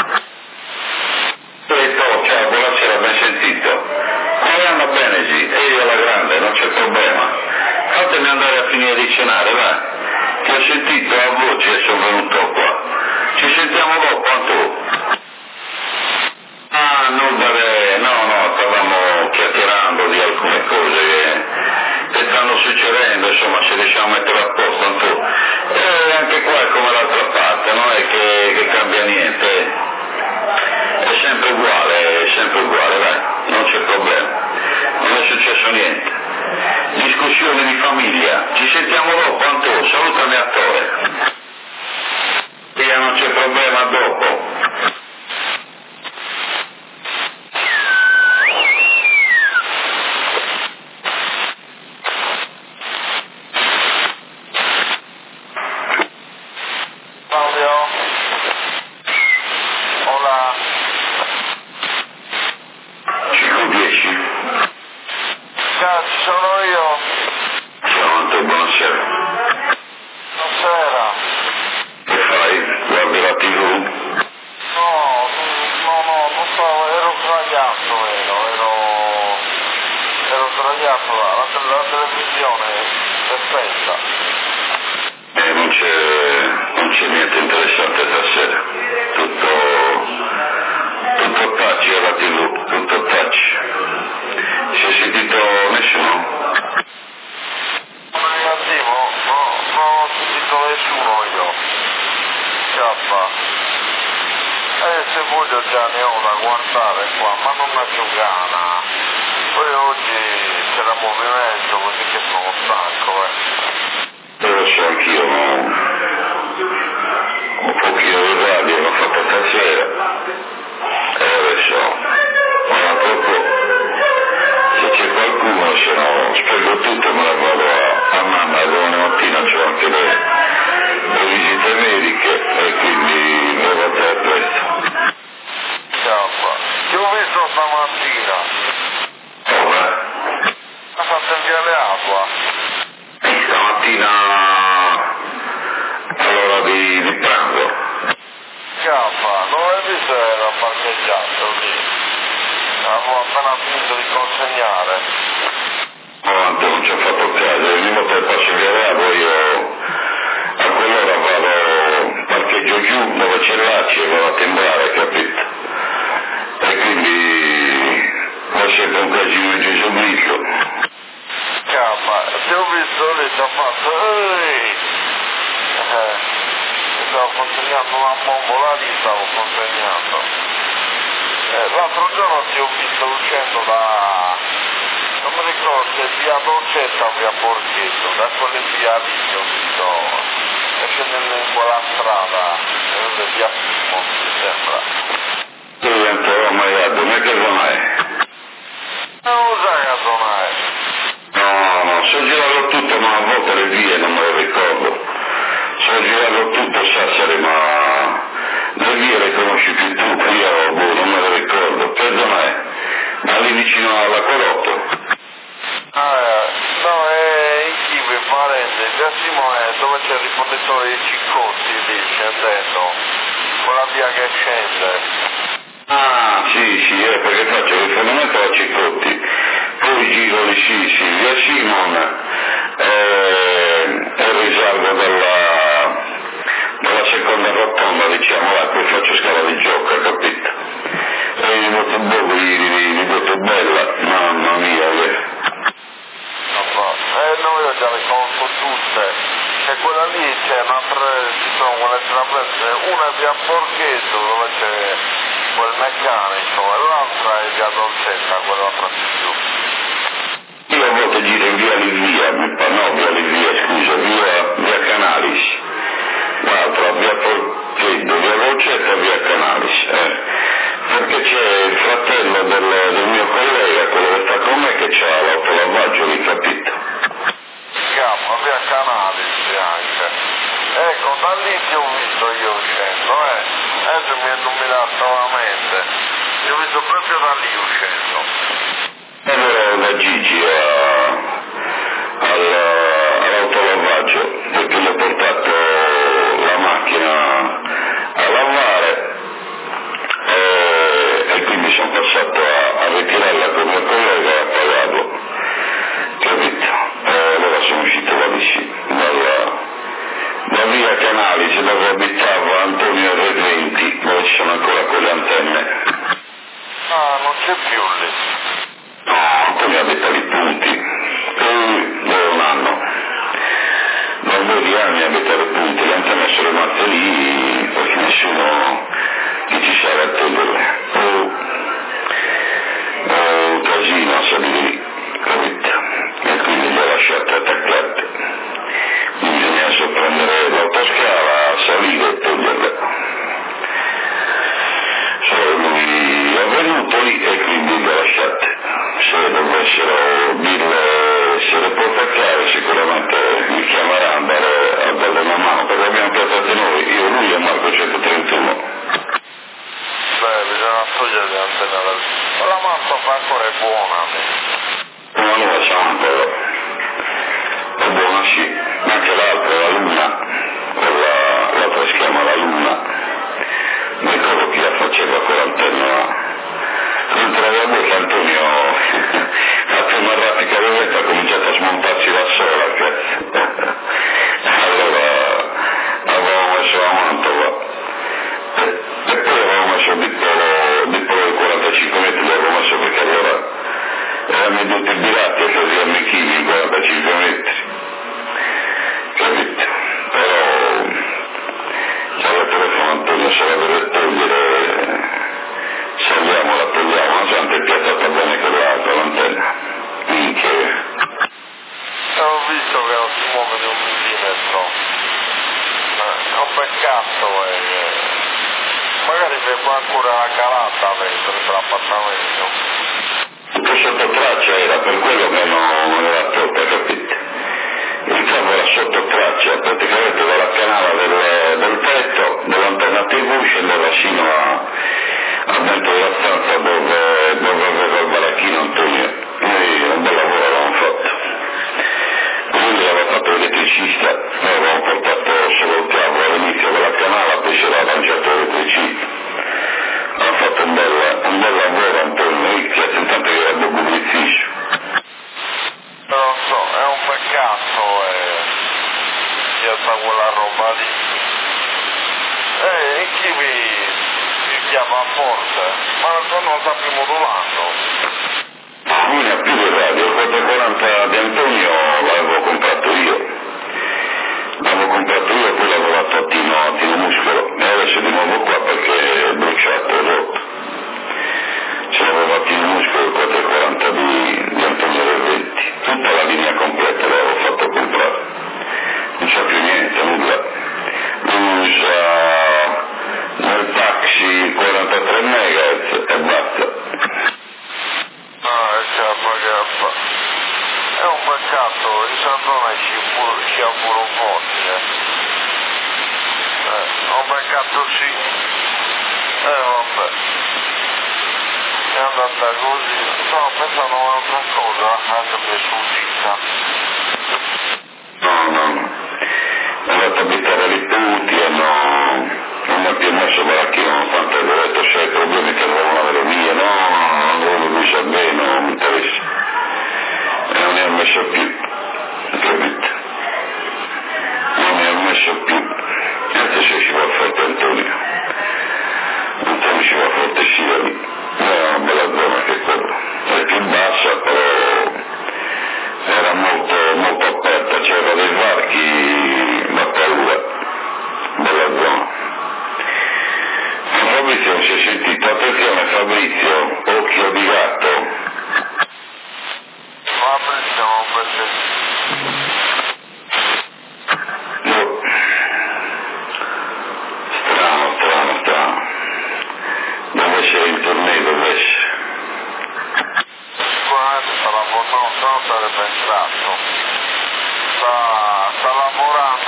Detto, ciao, buonasera, ben sentito. Come anda bene, sì? E io alla grande, non c'è problema. Fatemi andare a finire di cenare, vai. Ti ho sentito la voce e sono venuto qua. Ci sentiamo dopo, Antonio. Ah, non dare, no, no, stavamo chiacchierando di alcune cose che, che stanno succedendo, insomma, se riusciamo a mettere a posto, Antonio. E anche qua è come l'altra parte, non è che, che cambia niente, è sempre uguale, è sempre uguale, dai, non c'è problema, non è successo niente. Discussione di famiglia, ci sentiamo dopo, Antonio, salutami attore. Via, non c'è problema, a dopo. parenti, via Simone, dove c'è il rifornitore di Ciccotti lì, scendendo, quella via che scende. Ah, sì, sì, eh, perché faccio riferimento a Ciccotti, poi giro di sì, sì, via Simone, eh, e risalgo dalla, dalla seconda rotonda, diciamo, là, poi faccio scala di gioco, capito? E mi metto un po' di, di, di Bella, mamma mia, che... Eh, no, io già le conosco tutte, e quella lì c'è un'altra, ci sono quelle traverse, una è via Borghetto dove c'è quel meccanico e l'altra è via Dolcetta, quella fra più giù. Io a volte giro in via Livia, mi fa, no, via Livia, scusa, via, via Canalis, l'altra via Borghetto, via Dolcetta e via Canalis, eh. Perché c'è il fratello del, del mio collega, quello che sta con me, che c'ha l'autolavaggio lì, capito? Chiama, via Canalis anche. Ecco, da lì ti ho visto io uscendo, eh. Adesso mi è illuminato la mente. Ti ho visto proprio da lì uscendo. Ero da Gigi a, alla, all'autolavaggio, perché gli ho portato la macchina a lavare. E, e quindi sono passato a, a ritirarla con mio collega e a pagarlo, capito? E allora sono uscito da lì, dalla, da via Canalis dove abitava Antonio Redventi, dove ci sono ancora quelle antenne. Ah, non c'è più lì. No, Antonio abita lì Punti, poi da un anno, da un po' di anni abita lì Punti, le antenne sono rimaste lì perché nessuno che ci sarà a toglierle. Oh, oh, casino a salire lì, capito? E quindi le ho lasciate attaccate. Bisogna sorprendere l'autoscala, salire e toglierle. Solo lui è venuto lì e quindi le ho lasciate. Se dovessero dirle, se le può attaccare sicuramente mi chiamerà a andare a darle una mano, perché abbiamo piazzato noi, io, lui e Marco centotrentuno. Beh, bisogna togliere le antenne dal... Ma la mappa fa ancora è buona. Una nuova Santa, è buona sì, anche l'altra, la Luna, quella, l'altra si chiama la Luna, mi ricordo chi la faceva quell'antenna, dentro la bocca Antonio ha fatto una rapida vedetta, ha cominciato a smontarsi da sola, cazzo. Allora avevamo messo la Mantova. E poi avevamo messo il Bippolo, Bippolo di quarantacinque metri, l'avevo messo perché allora erano tutti birati e così amichini in quarantacinque metri, capito? Però c'è il telefono Antonio, se la deve togliere, saliamo, la togliamo, la gente è piazzata bene che l'altra, l'antenna, minchia. Ho visto che non si muove di un millimetro, è un peccato, eh. Magari c'è ancora la calata dentro l'appartamento. Tutto sotto traccia era, per quello che non, non era troppo, capito? Il cavo era sotto traccia, praticamente dalla canale del, del tetto, dell'antenna tivù, scendeva fino a, a dentro della stanza dove, dove aveva il baracchino Antonio. Noi un bel lavoro avevamo fatto. Lui aveva fatto l'elettricista, noi avevamo portato solo il cavo all'inizio della canale, poi si era arrangiato l'elettricista. Ha fatto un bel, un bel lavoro Antonio, che intanto che era pubblicismo. Non so, è un peccato, eh, piazza quella roba lì. E chi mi, mi chiama forte? Ma non sta più modulando. Lui ne ha più di radio, il quattrocentoquaranta di Antonio l'avevo comprato io. L'avevo comprato io e poi l'avevo dato a Tino, a Tino Muscolo. E adesso di nuovo qua perché è bruciato, è rotto. Ce l'avevo a Tino Muscolo il quattrocentoquaranta di, di Antonio Redventi. Tutta la linea completa l'avevo fatto comprare. Non so più niente, nulla. Lui usa nel taxi quarantatré megahertz e basta. Ah, è capagappa. È un peccato, in Sant'Antonio ci ci ha pure un po', eh. Eh, è un peccato sì. Eh, vabbè. È andata così. Stavo pensando a un'altra cosa, anche mi è sfuggita. No,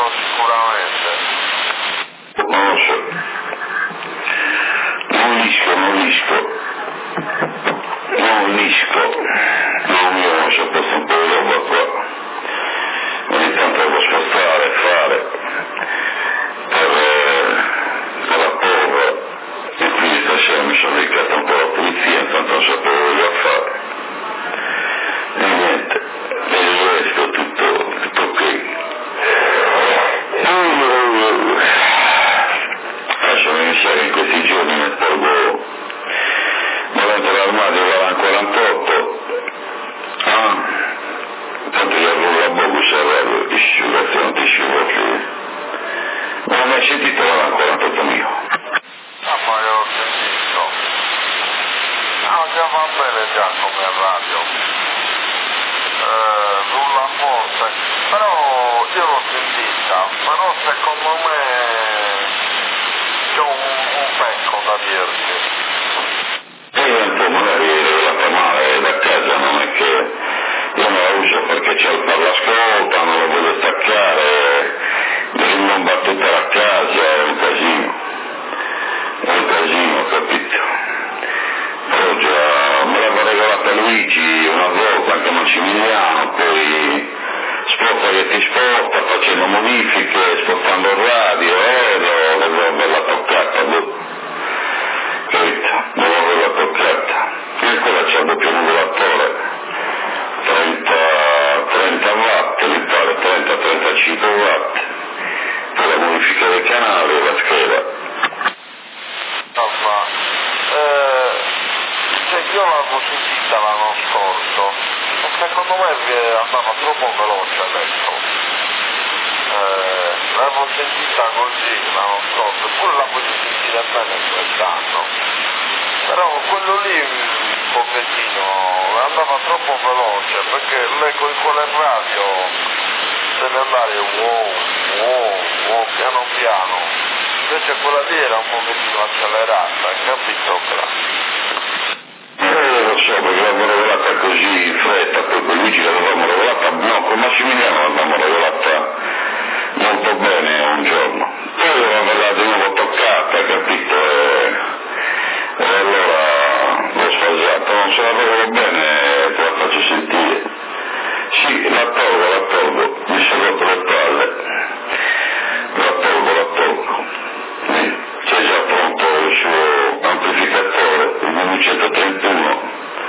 quello sicuramente. Non lo so. Non lisco, non lisco. Non lisco. Non io non so, questo un po' di roba qua. Ogni tanto devo spostare, fare. Per, per la prova. E quindi stasera mi sono dedicato un po' alla pulizia, intanto non sapevo cosa fare. E niente. E il resto tutto, tutto ok. Lasciami iniziare in questi giorni, mi porgo davanti all'armadio la quarantotto. Ah, tanto gli avevo la bogus a radio, ti sciuga se non ti sciuga più. Non ho mai sentito la quarantotto mio. Ah, ma io l'ho sentito. No, già va bene già come radio. Eh, nulla forte. Però io l'ho sentita, però secondo me c'ho un, un pecco da dirti. E un po' magari la fa male da casa, non è che io non la uso perché c'è il parlascolta, non lo voglio staccare, mi rimbomba tutta la casa, è un casino, è un casino, capito? Però già me l'aveva regalata Luigi una volta, anche Massimiliano, poi sposta che ti sposta, facendo modifiche, spostando il radio, eh, devo averla toccata, boh. Capito? Devo averla toccata. E quella c'è il doppio modulatore, trenta watt, mi pare, trenta trentacinque watt, per la modifica dei canali e la scheda. Insomma, eh, cioè io l'avevo sentita l'anno scorso, e secondo me andava troppo veloce adesso. Eh, l'avevo sentita così l'anno scorso, pure l'avevo sentita bene quest'anno. Però quello lì un pochettino andava troppo veloce, perché lei con quelle radio deve andare wow, wow, wow, piano piano. Invece quella lì era un pochettino accelerata, hai capito? Eh, lo so, perché l'abbiamo regalata così in fretta, poi con Luigi l'avevamo regalata, no, con Massimiliano l'abbiamo regalata molto bene un giorno. Poi l'aveva di nuovo toccata, capito? E... E allora l'ho sfasata, non se la vedo bene, te la faccio sentire. Sì, la tolgo, la tolgo, mi sono rotto le palle. La tolgo, la tolgo. C'è già pronto il suo amplificatore, il millecenotrentuno,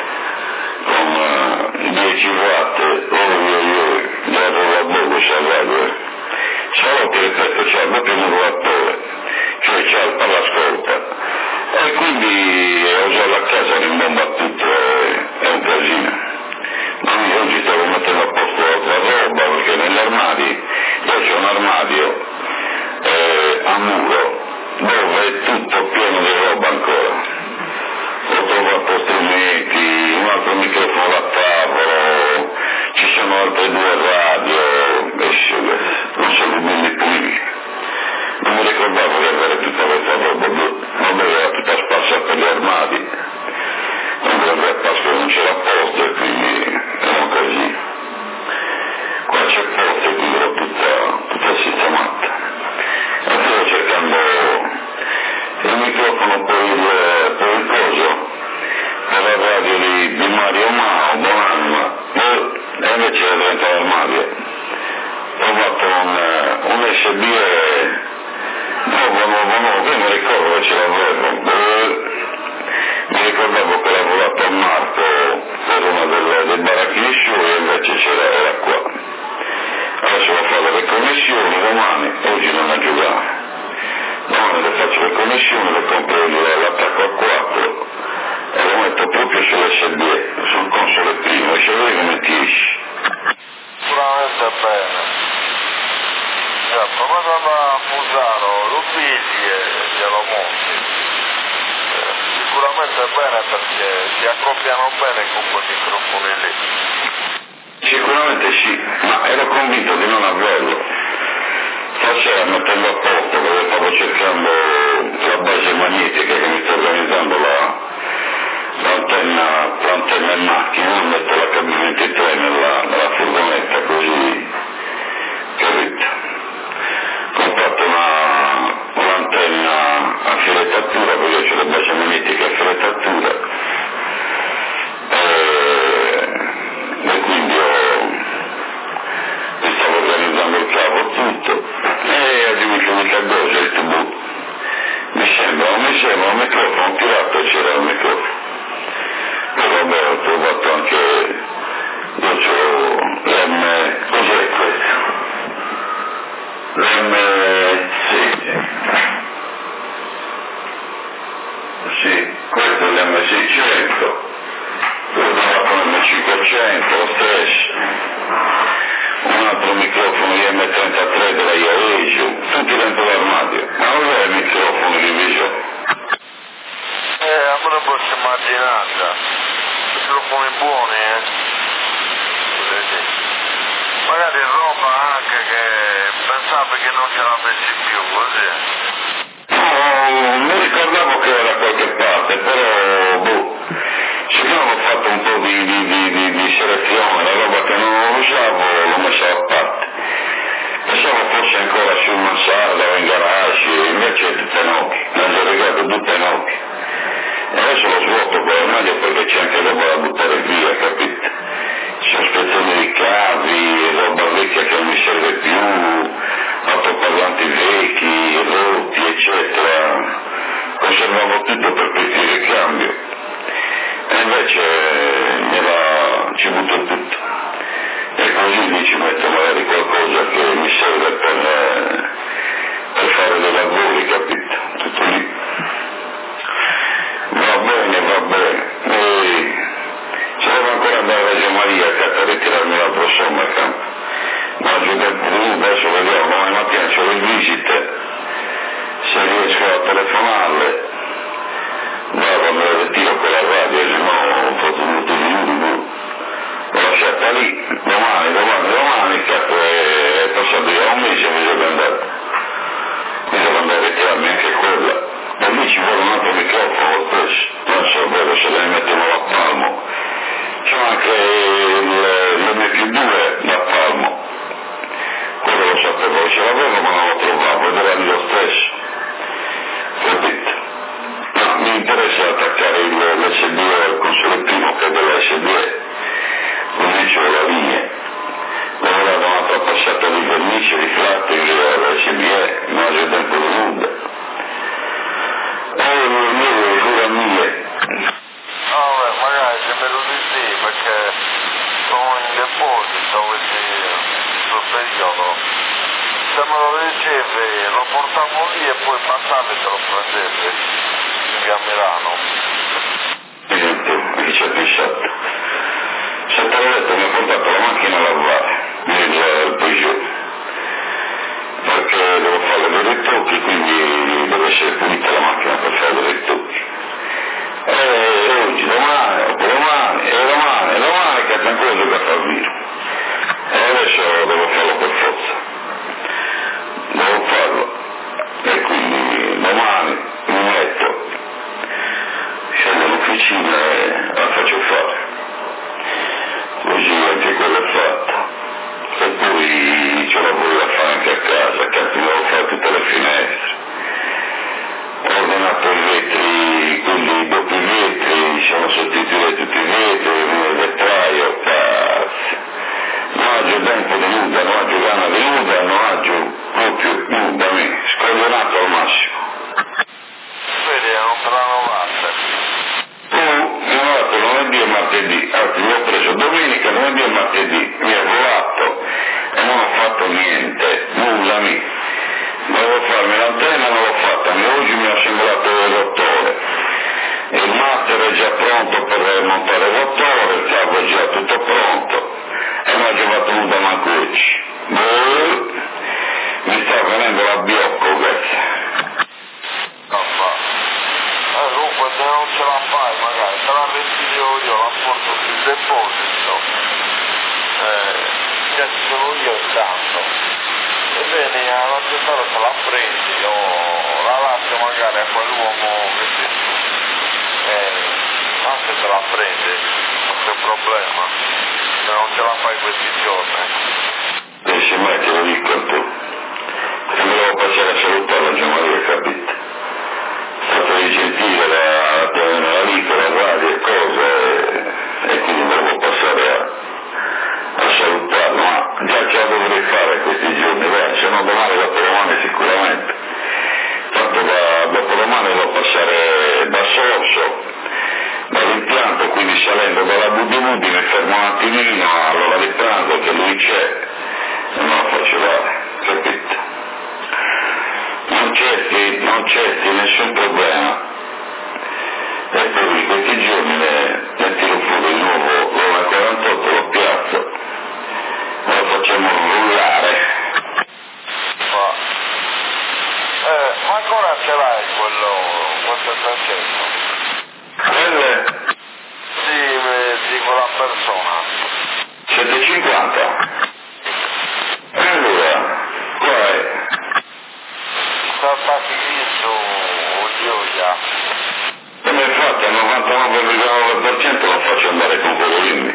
con uh, dieci watt, oi oi oi, gli avevo la bogus a radio. Solo che ripeto, c'è il doppio modulatore, cioè c'è il parlascolta. E quindi ho già la casa rimbomba tutto, è, è un casino. Ma io oggi stavo mettendo a posto la roba, perché negli armadi, io c'ho un armadio eh, a muro dove è tutto pieno di roba ancora. Ho trovato strumenti, un altro microfono da tavolo, ci sono altre due radio, e non so di belli puliti. Non mi ricordavo di avere tutta questa roba, non era tutta sparsa per gli armadi, non mi a Pasqua non c'era posto e quindi era un casino. Qua c'è posto e quindi ero tutta, tutta sistemata. E stavo cercando il microfono per il, per il coso, per la radio di, di Mario Mao, buonanima, e invece era diventato l'armadio. Ho trovato un, un S B E nuovo, nuovo, nuovo, io mi ricordo che ce l'avevo, mi ricordavo che l'avevo dato a Marco per una delle, dei baracchini suoi e invece c'era, era qua. Adesso lo fa le connessioni domani, oggi non a giocare. Domani le faccio le connessioni, le compro l'attacco a quattro e lo metto proprio sull'S B E, sul console primo, e se vedi come ti esci. Sicuramente bene. Già, provate a Fusaro, lo pigli e glielo monti. Eh, sicuramente bene perché si accoppiano bene con quei microfoni lì. Sicuramente sì, ma ero convinto di non averlo. Stasera mettendo a posto, perché stavo cercando la base magnetica che mi sto organizzando la, l'antenna, l'antenna in macchina, metto la K ventitré nella, nella furgonetta così, capito? tutto, e ha dimostrato mica cosa, il tubo. Mi sembra, non mi sembra un microfono tirato, c'era il microfono. Poi vabbè, ho trovato anche, io c'ho l'M, cos'è questo? L'M, sì, sì, questo è l'M seicento, questo va con l'M cinquecento, lo stesso, un altro microfono M trentatré della Iaesio, tutti dentro l'armadio, ma non è il microfono di Viso. Eh, a me non posso immaginare, microfoni buoni, eh, vedete, magari roba anche che pensavo che non ce l'avessi più, così. No, mi ricordavo che era da qualche parte, però, boh, siccome ho fatto un po' di, di, di, di, di selezione, la roba che non usavo l'ho messa da parte. Pensavo fosse ancora su una sala o in garage, invece è tutte Nokia, mi hanno regalato tutte Nokia. E adesso lo svuoto con l'armadio perché c'è anche roba da buttare via, capite? Ci sono spezzoni di cavi, roba vecchia che non mi serve più, altoparlanti vecchi, rotti, eccetera. Conservavo tutto per pentire il cambio. E invece me la... ci butto tutto. E così lì ci metto magari qualcosa che mi serve per, per fare dei lavori, capito? Tutto lì. Va bene, va bene. E se devo ancora andare a Reggio Maria a ritirarmi la prossima a campo. Ma giù del Pulu, adesso vediamo, domani mattina c'ho le visite, se riesco a telefonarle, vado, me la ritiro con la radio, se no ho fatto un motivo di uno. L'ho lasciata lì, domani, domani, domani, capo, è passato già un mese, mi devo andare. Mi devo andare a ritirarmi anche quella. E lì ci vuole un altro microfono spesso, non so vero se le mettono a palmo. C'è anche l'M più due da palmo, quello lo sapevo, ce l'avevo ma non lo trovavo ed era lì lo stesso, capito? Ma mi interessa attaccare l'S D E al consolettino che è dell'S D E, così c'ho la linea. Devo dare un'altra passata di vernice, di flatting all'S D E, ma c'è tempo di nuda. Eh, non è l'ora mia. No, beh, magari se me lo dici, perché sono in deposito questi, questo periodo. Se me lo dicevi, lo portavo lì e poi passate te lo prendete, qui a Milano. Esatto, chi ci ha pensato? Se te l'ho detto, mi ha portato la macchina a lavare, il Peugeot, perché devo fare dei ritocchi, quindi deve essere pulita la macchina per fare dei ritocchi. E oggi, domani, domani, e domani, e domani che è ancora giocato al vino. E adesso devo farlo per forza. Devo farlo. E quindi domani mi metto, scendo l'officina e la faccio fare. Così anche quello è fatto. E poi ce la voglio fare anche a casa, che devo fare tutte le finestre. Ho ordinato i vetri, quindi dopo i vetri siamo sostituiti tutti i vetri, il vetraio, cazzo. Non agio tempo di nuda, non agio gana di nuda, non agio proprio nuda, me, scoglionato al massimo. Vedi, non te l'hanno fatta. Tu mi ho dato lunedì e martedì, anzi mi ho preso domenica, lunedì e martedì, mi ho volato e non ho fatto niente, nulla mi. Volevo farmi l'antenna, non l'ho fatta, oggi mi ha sembrato il rottore. Il master è già pronto per montare il rottore, il cavo è già tutto pronto e non ho giocato un da mancucci. Mi sta venendo la biocco, questo. No, ma... Eh, comunque se non ce la fai magari, te la rettiglio io, la porto sul deposito. Eh, che sono io intanto. E bene, alla testata te la prendi o la lascio magari a quell'uomo che ti... Eh, anche te la prendi, non c'è problema, se non ce la fai questi giorni. E se mai te lo dico tu, se me devo passare a salutare Gian Maria, capite? È stato gentile la la vita, la radio e cose, e quindi devo passare a, a salutarlo, ma già che avevo che fare questi giorni, beh, se no domani, dopodomani sicuramente. Tanto da dopodomani devo passare da Sorso, dall'impianto, quindi salendo dalla B D V mi fermo un attimino all'ora di pranzo che lui c'è e non la faccio fare, capito? Non cerchi, non cerchi nessun problema. E poi questi giorni ne, ne tiro fuori il nuovo l'ora quarantotto, lo piazzo, lo facciamo rullare. Ma, eh, ma ancora ce l'hai quello, quel Francesco? Quelle? Sì, di quella persona. settecentocinquanta? E allora, qua è? Sta battito, oddio, Come infatti al novantanove virgola nove per cento lo faccio andare con quello lì,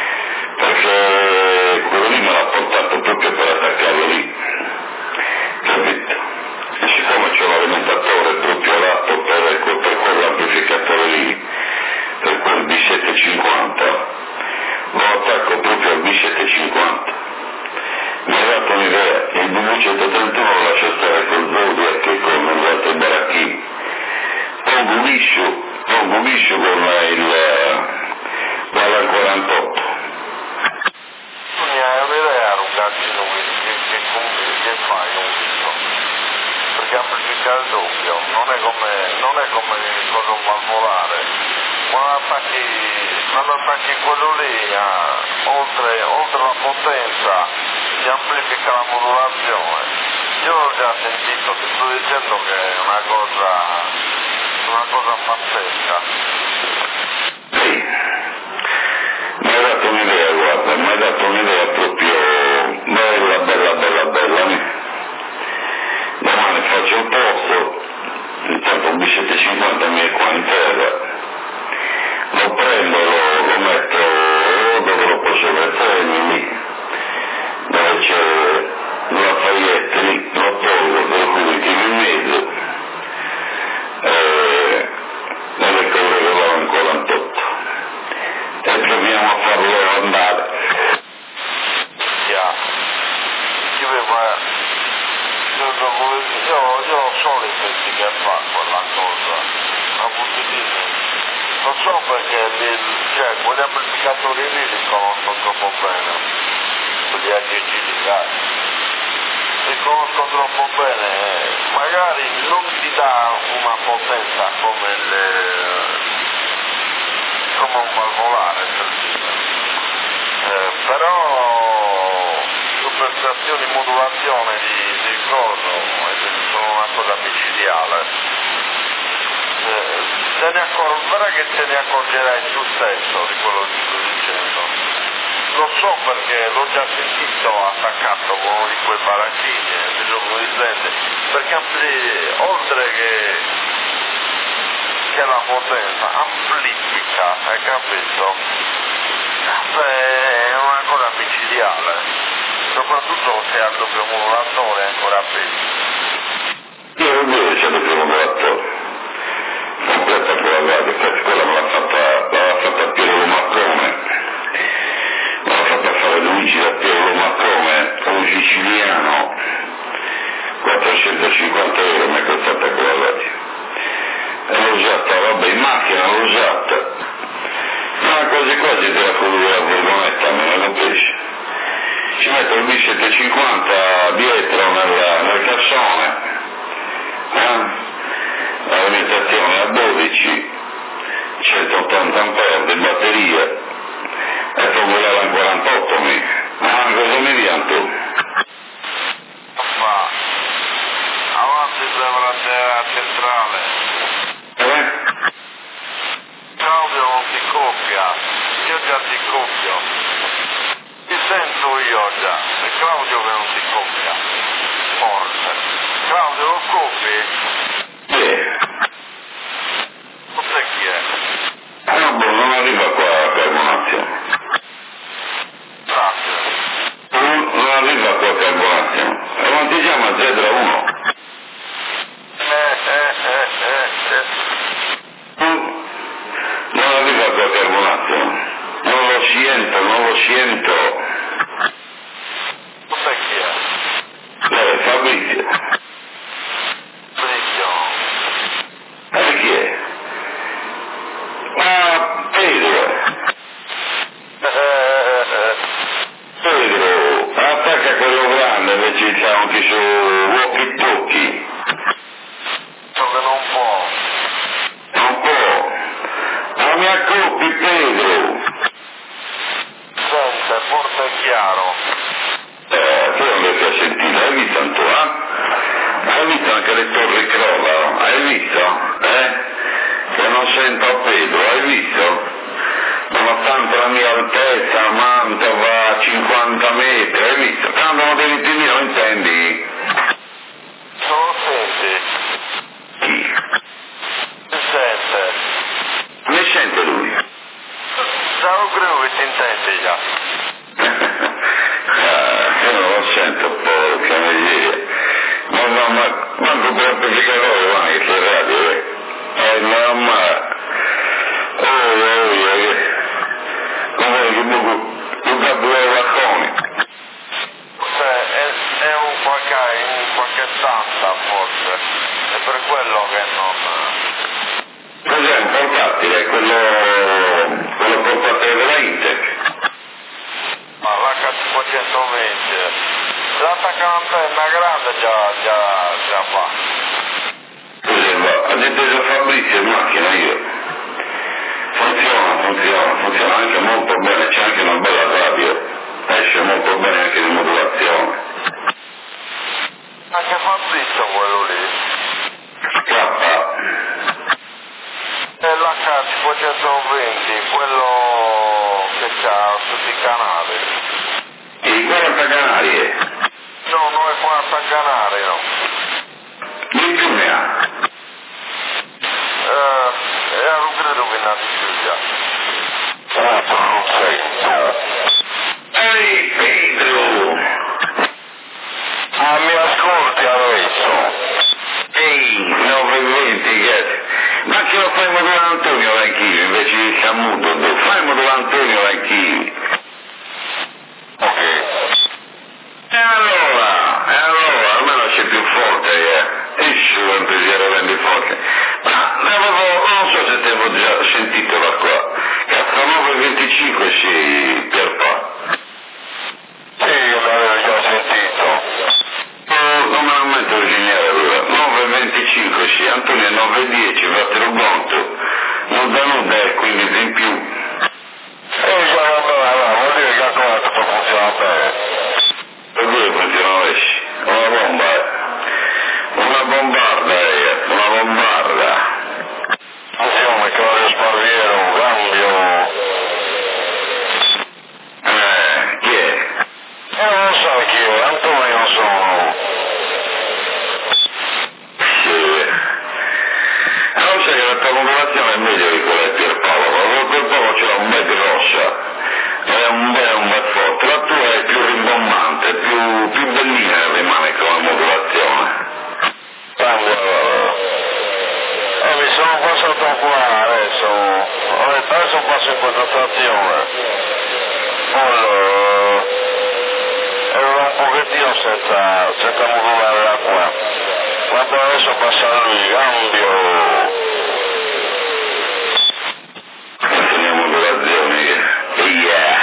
perché quello lì me l'ha portato proprio per attaccarlo lì, capito? E siccome c'è un alimentatore proprio adatto per, per quell'amplificatore lì, per quel B settecentocinquanta, lo attacco proprio al B settecentocinquanta. Mi ha dato un'idea, il B duecentotrentuno lo lascio stare col Zodiac e con gli altri baracchini. Pongo un issue, pongo un issue con il quella quarantotto. mi hai un'idea ragazzino che, che, che, che fai con questo? Perché amplificare il doppio non è come non è come cosa valvolare, quando attacchi quando attacchi quello lì a, oltre, oltre la potenza si amplifica la modulazione. Io l'ho già sentito, ti sto dicendo che è una cosa una cosa pazzesca. Sì, mi ha dato un'idea, guarda, mi ha dato un'idea proprio bella, bella, bella, bella. Domani faccio il posto, intanto un B settecentocinquanta mi è qua in terra, lo prendo, lo, lo metto dove lo posso mettere, lì, dove c'è la paglietta lì, lo tolgo, per cui tiro in mezzo, e le collegherò in quarantotto e proviamo a farlo andare. Yeah. Io, io, io ho solo i pezzi che fa quella cosa, ma non so perché li, cioè, quegli amplificatori lì li conosco troppo bene, quelli A G G di gas, li conosco troppo bene, magari non ti dà una potenza come le, come un valvolare per dire, eh, però superstazioni modulazione di, di coso sono una cosa micidiale. Eh, te ne accor- guarda che te ne accorgerai tu stesso di quello che sto dicendo. Lo so perché l'ho già sentito attaccato con uno di quei baracchini del gioco di prende, perché ampli- oltre che, che la potenza amplifica, hai capito? Beh, è una cosa micidiale, soprattutto se ha il doppio modulatore è ancora peggio. Io non vedo se c'è doppio modulatore, completa quella guardia, perché quella me l'ha fatta, l'aveva fatta Piero Marcone, me l'ha fatta fare luci da Piero Marcone, un siciliano, quattrocentocinquanta euro mi è costata quella guardia. E l'ho usata, vabbè, in macchina l'ho usata. Ma quasi quasi te la fuori la vergonetta, me non pesce. Ci metto il B settecentocinquanta dietro nel, nel cassone, eh? L'alimentazione a dodici, centottanta ampere di batteria, e poi quella in quarantotto mi. Ah, cosa mi diamo tu? Ma avanti per la centrale. Eh? Claudio non ti coppia, io già ti coppio, ti sento io già, è Claudio che non ti coppia, forse. Claudio lo coppi? Sì. Non sai chi è? Ah no, boh, non arriva qua a carbonazione. Grazie. Non, non arriva qua a carbonazione. E non ti chiama Zedra uno? Eh, eh, eh, eh, eh. Non, non arriva qua a carbonazione. Non lo sento, non lo sento. Non sai chi amplificatore guarda che c'è radio, eh. Eh, mamma. Oh, oh, oh, come che buco, buca due balconi. Cioè, è, è un qualche, un qualche stanza forse, è per quello che non... Cos'è un portatile? Quello, quello portatile della Intec? Ma l'H cinquecentoventi, l'attacca un'antenna grande già, già, già fa. Cos'è, va? Ha detto Fabrizio in macchina io. Funziona, funziona, funziona anche molto bene, c'è anche una bella radio, esce molto bene anche di modulazione. Anche Fabrizio quello lì. K. È l'H cinquecentoventi, quello che c'ha tutti i canali. I quaranta canali, eh? No, non è quaranta canali, no. Di più ne ha? Eh, è a Rugredo che ne ha di più già. Ah, non sento. Ehi, Pedro! Ah, mi ascolti adesso? Ehi, nove venti, che... Ma che lo fai modulare Antonio Ranchini invece di Sammuto? Tu fai modulare Antonio Ranchini. Ok. E allora, e allora, almeno c'è più forte, eh. Esci quanto si era rendi forte. Ma avevo, non so se te avevo già sentito da qua. Cazzo, nove venticinque si Pierpa. Sì, l'avevo già sentito. Oh, non me la metto ingegnere allora. nove venticinque sì, Antonio è nove dieci, fatelo conto. Non da nuda è quindici in più. E già va bene, allora, vuol dire che ancora tutto funziona bene. Per due funziona esci. Una bomba, eh. Una bombarda, eh. Una bombarda. Attenzione, Claudio Sparviero, cambio. Eh, chi è? E non so chi è, Antonio sono. Sì. Non sai che la tua popolazione è meglio di quella di Pierpaolo, ma quel Pierpaolo c'era un bel grossa, è un bel, un bel forte, la tua è più rimbombante, più, più bellina rimane come modulazione. Cambio. Eh, mi sono passato qua adesso. Adesso passo in concentrazione. Allora, ero un pochettino senza, senza modulare l'acqua. Quando adesso passa lui, cambio. Continua modulazione che... Yeah!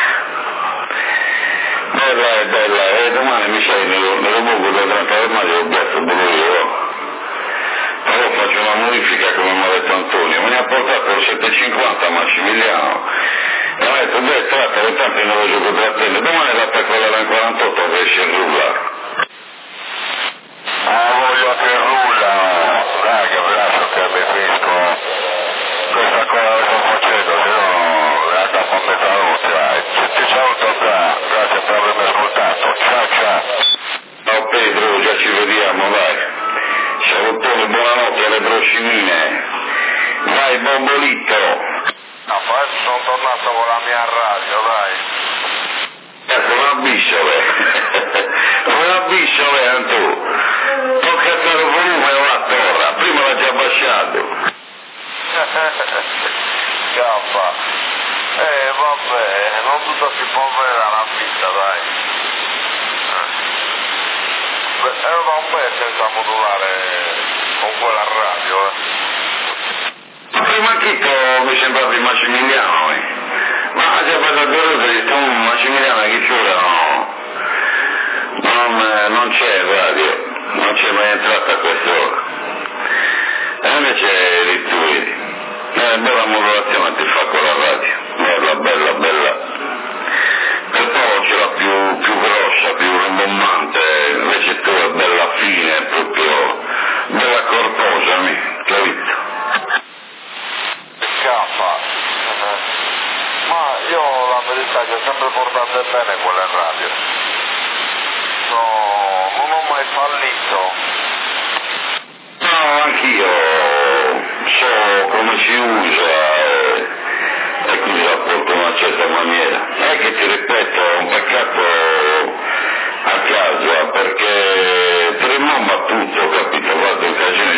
Bella è bella, e domani mi sai, nello buco del trenta maggio ho detto pure io. Però faccio una modifica come mi ha detto Antonio, me ne ha portato il settecentocinquanta a Massimiliano e mi ha detto, beh, tratta, che tanto non lo gioco trattelle, domani l'attacco alla quarantotto per esce il rulla. Ah, voglio che rulla, dai che vi lascio che mi finisco questa cosa che sto facendo, se no in realtà fa metà notte. Ti saluto, grazie per avermi ascoltato, ciao ciao. Ciao Pedro, già ci vediamo, dai. Salutone, buonanotte alle prossimine. Vai, Bombolito. No, ma adesso sono tornato con la mia radio, dai. Ecco, una bisciole. Una bisciole, Antù. Tocca fare il volume o la torra. Prima l'ha già abbasciato. Scappa. Eh, vabbè, non tutto si può avere alla vita, dai. Beh, ero da un bel senza modulare con quella radio, eh. Ma prima che mi sembrava di Massimiliano, eh. Ma già per due ore che stiamo in Massimiliano che c'era, no. Non, eh, non c'è radio, non c'è mai entrata a quest'ora. E invece lì tu vedi. È bella modulazione ti fa quella radio. Bella, bella, bella. Per poi ce l'ha più, più grossa, più rimbombante, invece tu è bella fine, proprio bella corposa, mi, capito? Scappa. Ma io la verità che ho sempre portate bene quelle radio. No, non ho mai fallito. No, anch'io so come si usa e, e quindi la porto in una certa maniera. È che ti ripeto, è un peccato a casa perché ti rimamba tutto, capito? Vado in casino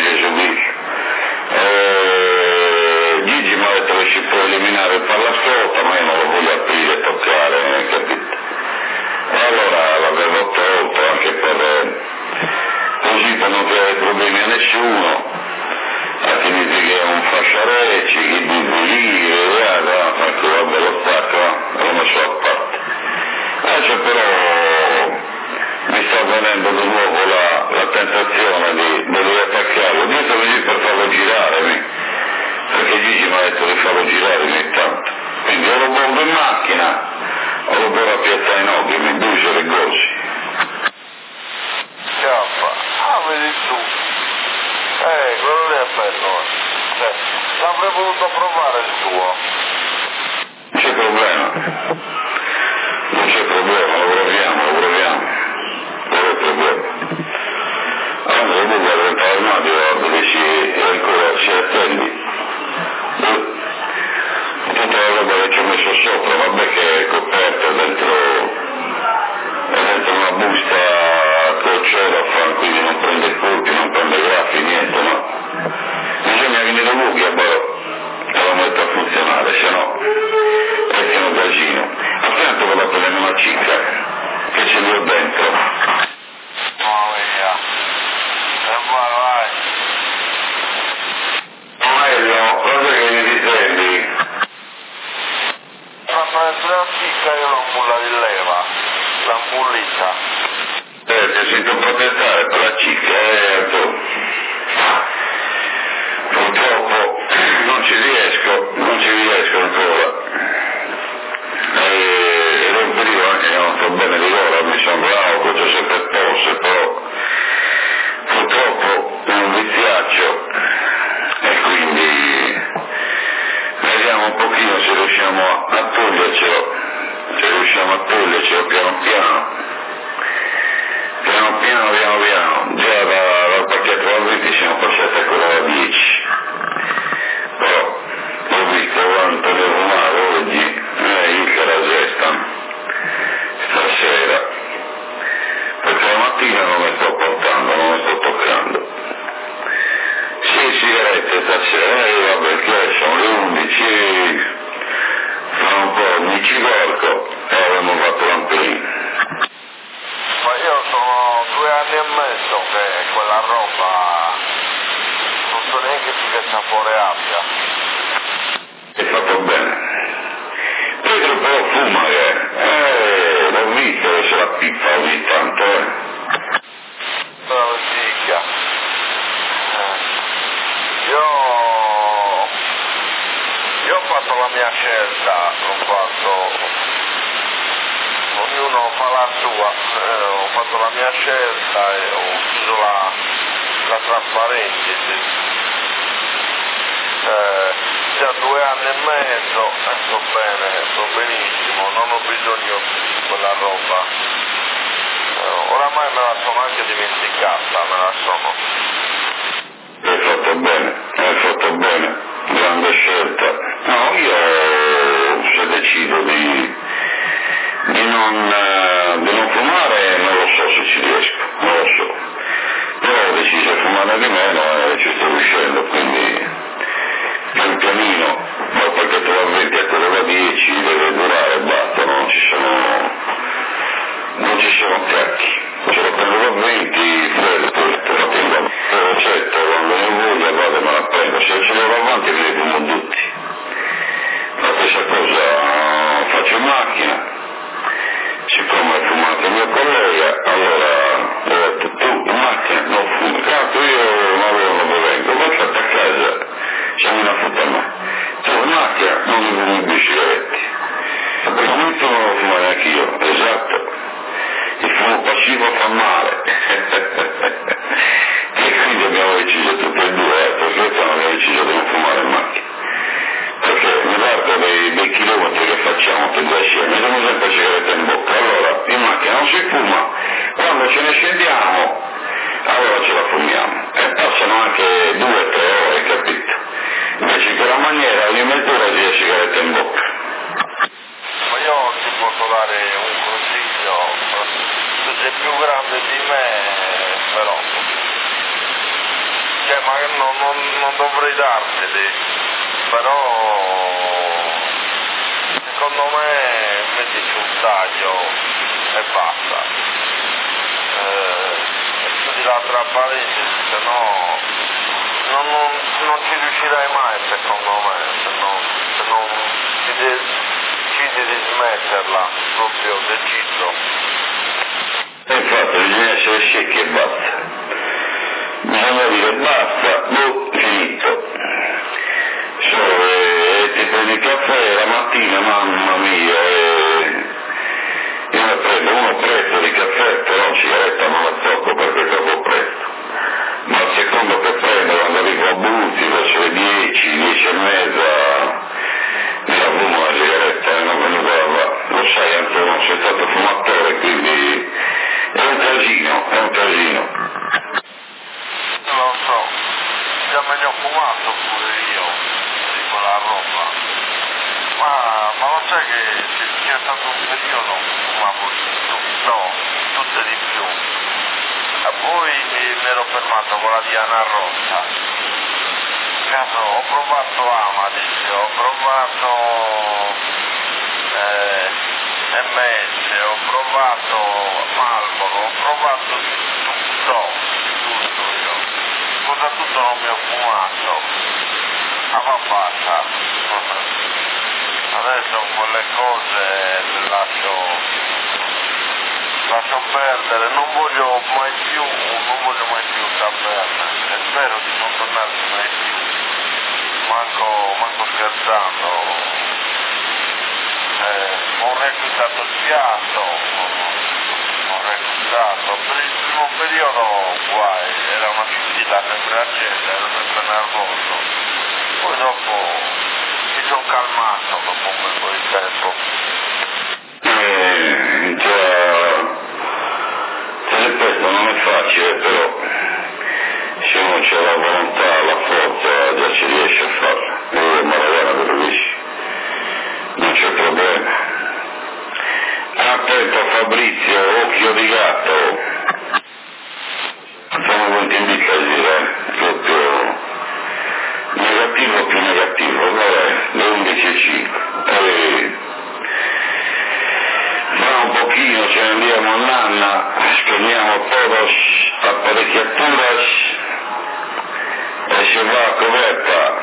l'avrei voluto provare il tuo. Non c'è problema, non c'è problema, lo proviamo, lo proviamo, non è problema. Allora dopo guarda entrare armadio, guarda che ci ancora ci attendi. Tutta la roba che ci ho messo sopra, vabbè che è coperta dentro, è dentro una busta col celofan, quindi non prende colpi, non prende graffi, niente, ma bisogna che mi deluchi a che lo metto a funzionare, se no è un casino. A fianco vado a prendere una cicca che ce l'ho dentro. Mamma mia, e vai, vai. Meglio, cosa che mi difendi? Ma prendere la cicca io l'ho bulla di leva, l'ho bullita. Eh, ti sento protestare per la cicca, eh, tu. Purtroppo non ci riesco, non ci riesco ancora. Ed è un periodo anche che non sto bene di gola, mi sono bravo, c'è sempre tosse, però purtroppo è un viziaccio e quindi vediamo un pochino se riusciamo a, a togliercelo, se riusciamo a togliercelo piano piano, piano piano, piano piano, già da, dal pacchetto da venti siamo passati a quello da dieci, però ho visto quanto devo fumare oggi, eh, io che la gesta, stasera, perché la mattina non mi sto portando, non mi sto toccando. Sì, sigarette stasera, eh, vabbè, che sono le undici, fra un po' mi ci corco e avremo fatto l'ampelino. Ma io sono due anni e mezzo che quella roba non so neanche più che sapore abbia. Hai fatto bene. Pedro però fuma che, eh, l'ho visto che se la pippa ogni tanto, eh. Però zicchia. Io, io ho fatto la mia scelta, ho fatto, ognuno fa la sua, eh, ho fatto la mia scelta e ho chiuso la, la trasparentesi. Eh, già due anni e mezzo, e sto bene, sto benissimo, non ho bisogno di quella roba. Eh, oramai me la sono anche dimenticata, me la sono. Hai fatto bene, hai fatto bene, grande scelta. No, io se decido di, di, non, di non fumare non lo so se ci riesco, non lo so. Però ho deciso di fumare di meno e ci sto riuscendo, quindi pian pianino, poi perché te la venti a quello da dieci deve durare e basta, non ci sono, non ci sono cacchi. Se lo prendo da venti, freddo, te la tengo, però certo, quando io voglio vado e me la prendo, se ce l'ho davanti mi fumo tutti. La stessa cosa faccio in macchina, siccome ho fumato il mio collega, allora ho detto tu in macchina non fumi, tanto io non avevo non vengo, poi fatto a casa, siamo in affitto a me, tu in macchina non mi fumo i bicicletti, a quel momento non lo fumo neanche io, esatto. Il fumo passivo fa male e quindi abbiamo deciso tutti e due, eh, perché abbiamo deciso di non fumare in macchina, perché mi guardo dei, dei chilometri che facciamo tutti assieme, siamo sempre sigarette in bocca, allora in macchina non si fuma, quando ce ne scendiamo allora ce la fumiamo e passano anche due o tre ore, capito? Invece che la maniera ogni mezz'ora si ha sigarette in bocca. Ma io ti posso dare un consiglio, tu sei più grande di me, però, cioè, ma non, non, non dovrei darteli, però, secondo me, mettici un taglio e basta, eh, e chiudi la trasparentesi, se no, non, non, non ci riuscirai mai, secondo me, se non, se non ti decidi di smetterla, proprio deciso. Infatti bisogna essere secchi e basta, bisogna dire basta, boh, finito. So, eh, ti prendi il caffè la mattina, mamma mia, eh, io ne prendo uno presto di caffè, però sigaretta non la tocco perché è troppo presto, ma il secondo che prendo quando arrivo a Bruzzi verso le dieci, dieci e provato pure io di quella roba, ma, ma lo sai che c'è stato un periodo ma no, tutte di più, e poi mi, mi ero fermato con la Diana Rossa, caso ho provato Amadis, ho provato eh, M S, ho provato Marlboro, ho provato tutto, tutto io, cosa tutto non mi ho fumato, ah ma basta, adesso quelle cose le lascio, lascio perdere, non voglio mai più, non voglio mai più saperne, e spero di non tornarci mai più, manco, manco scherzando, eh, ho reclutato il fiato, ho reclutato, per il primo periodo guai, era una scintilla sempre accesa, ero sempre nervoso, poi dopo mi sono calmato dopo un bel po' di tempo. Eh, già, ti ripeto, non è facile, però se uno c'è la volontà, la forza, già si riesce a farlo. Io Maravana ve lo dici, non c'è problema. Attento Fabrizio, occhio di gatto. Siamo venuti in vita, eh, proprio negativo più negativo, vabbè, le undici e cinque. E fra un pochino ce ne andiamo a Nanna, spegniamo todos apparecchiaturas e si va a coperta.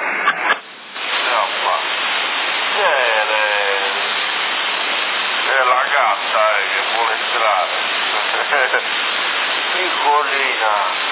È la gatta eh, che vuole entrare. Piccolina.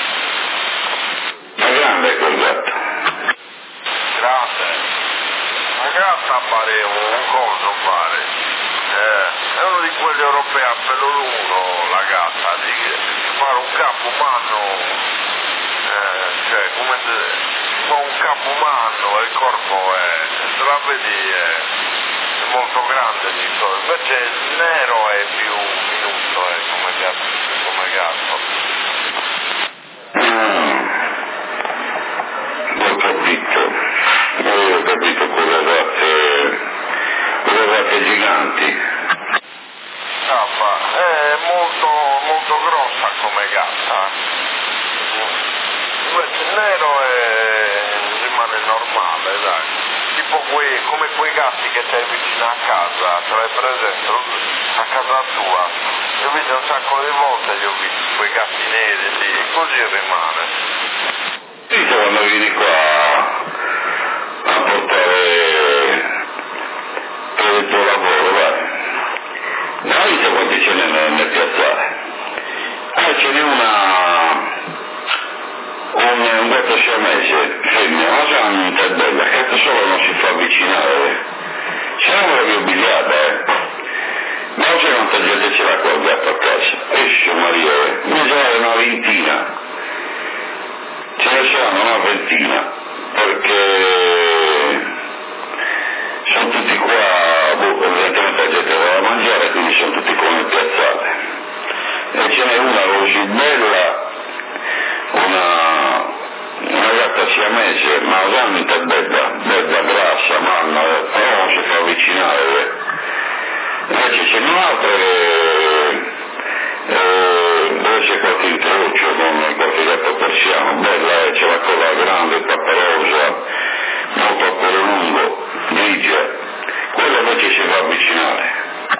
Ma grande quel gatto. Grande. La gatta pare un coso pare. Eh, è uno di quelli europei a pelo lungo, la gatta, di, di fare un capo umano, eh, cioè come se fa un capo umano e il corpo è, se la vedi è, è molto grande di solito, invece il nero è più minuto eh, come gatto, come gatto. Mm. Ho capito, io ho capito quelle gatte, quelle gatte giganti. Cappa, è molto, molto grossa come gatta, invece il nero è, rimane normale, dai, tipo quei, come quei gatti che c'hai vicino a casa, ce l'hai presente, a casa tua, io ho visto un sacco di volte, io ho visto quei gatti neri lì, così rimane. Dice quando vieni qua a portare per il tuo lavoro, vai. Dai, quanti ce n'è nel, nel piazzale? Ah, ce n'è una, un, un gatto siamese, femmina, ma c'è una bella, che solo non si fa avvicinare. C'è una mobiliata, eh. Ma non c'è quanta gente ce l'ha qua il gatto a casa. Esce Maria, eh. Ne c'è una ventina. Ce ne saranno una ventina, perché sono tutti qua, boh, evidentemente la gente va a mangiare, quindi sono tutti qua nel piazzale. E ce n'è una così bella, una, una gatta siamese, ma veramente bella, bella, grassa, manna, però non si fa avvicinare. Invece ce n'è un'altra che eh, dove c'è qualche incrocio con qualche gatto persiano, bella, eh, c'è la coda grande, papperosa, molto a pelo lungo, grigia, quello invece si fa avvicinare.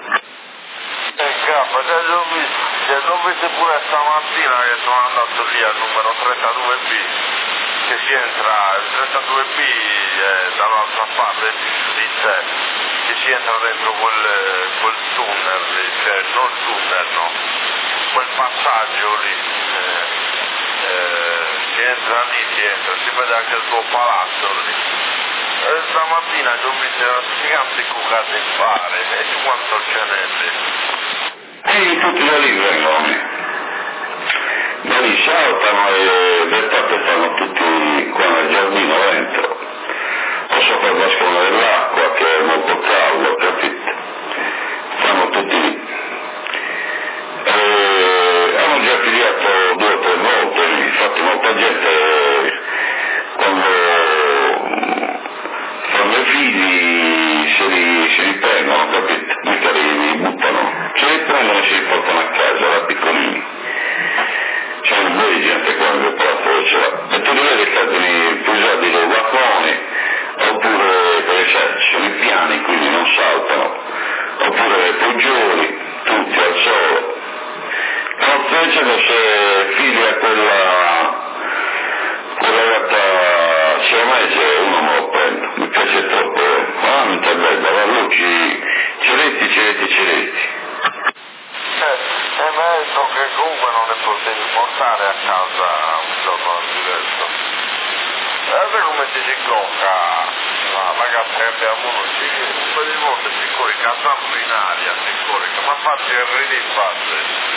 Eh capo, se l'ho visto, se l'ho visto pure stamattina che sono andato lì al numero trentadue B, che si entra, il trentadue B è dall'altra parte di sé, che si entra dentro quel, quel tunnel lì, cioè non il tunnel no, quel passaggio lì, eh, eh, si entra lì, si entra, si vede anche il tuo palazzo lì. E stamattina ci ho visto giganti cucate in fare, e quanto ce n'è lì? E tutti da lì vengono, da lì saltano e d'estate stanno tutti qua nel giardino dentro, o sopra il vascone dell'acqua che è molto caldo, capito? Stanno tutti lì. E hanno già pigliato due o tre volte, infatti molta gente quando stati più usati dei guacconi, oppure perché ci sono i piani, quindi non saltano, oppure le poggioli, tutti al sole. La freccia che se figlia a quella, quella gatta siamese uno me lo prendo, mi piace troppo, ah mi interventa, la luci, ciretti, ciretti, ciretti. Eh, e mi ha detto che comunque non ne potevi portare a casa un giorno diverso. Guarda come ti si cocca la, la gatta che abbiamo noi, un po' di volte si corica tanto in aria, si corica, ma fatti il ridi in faccia.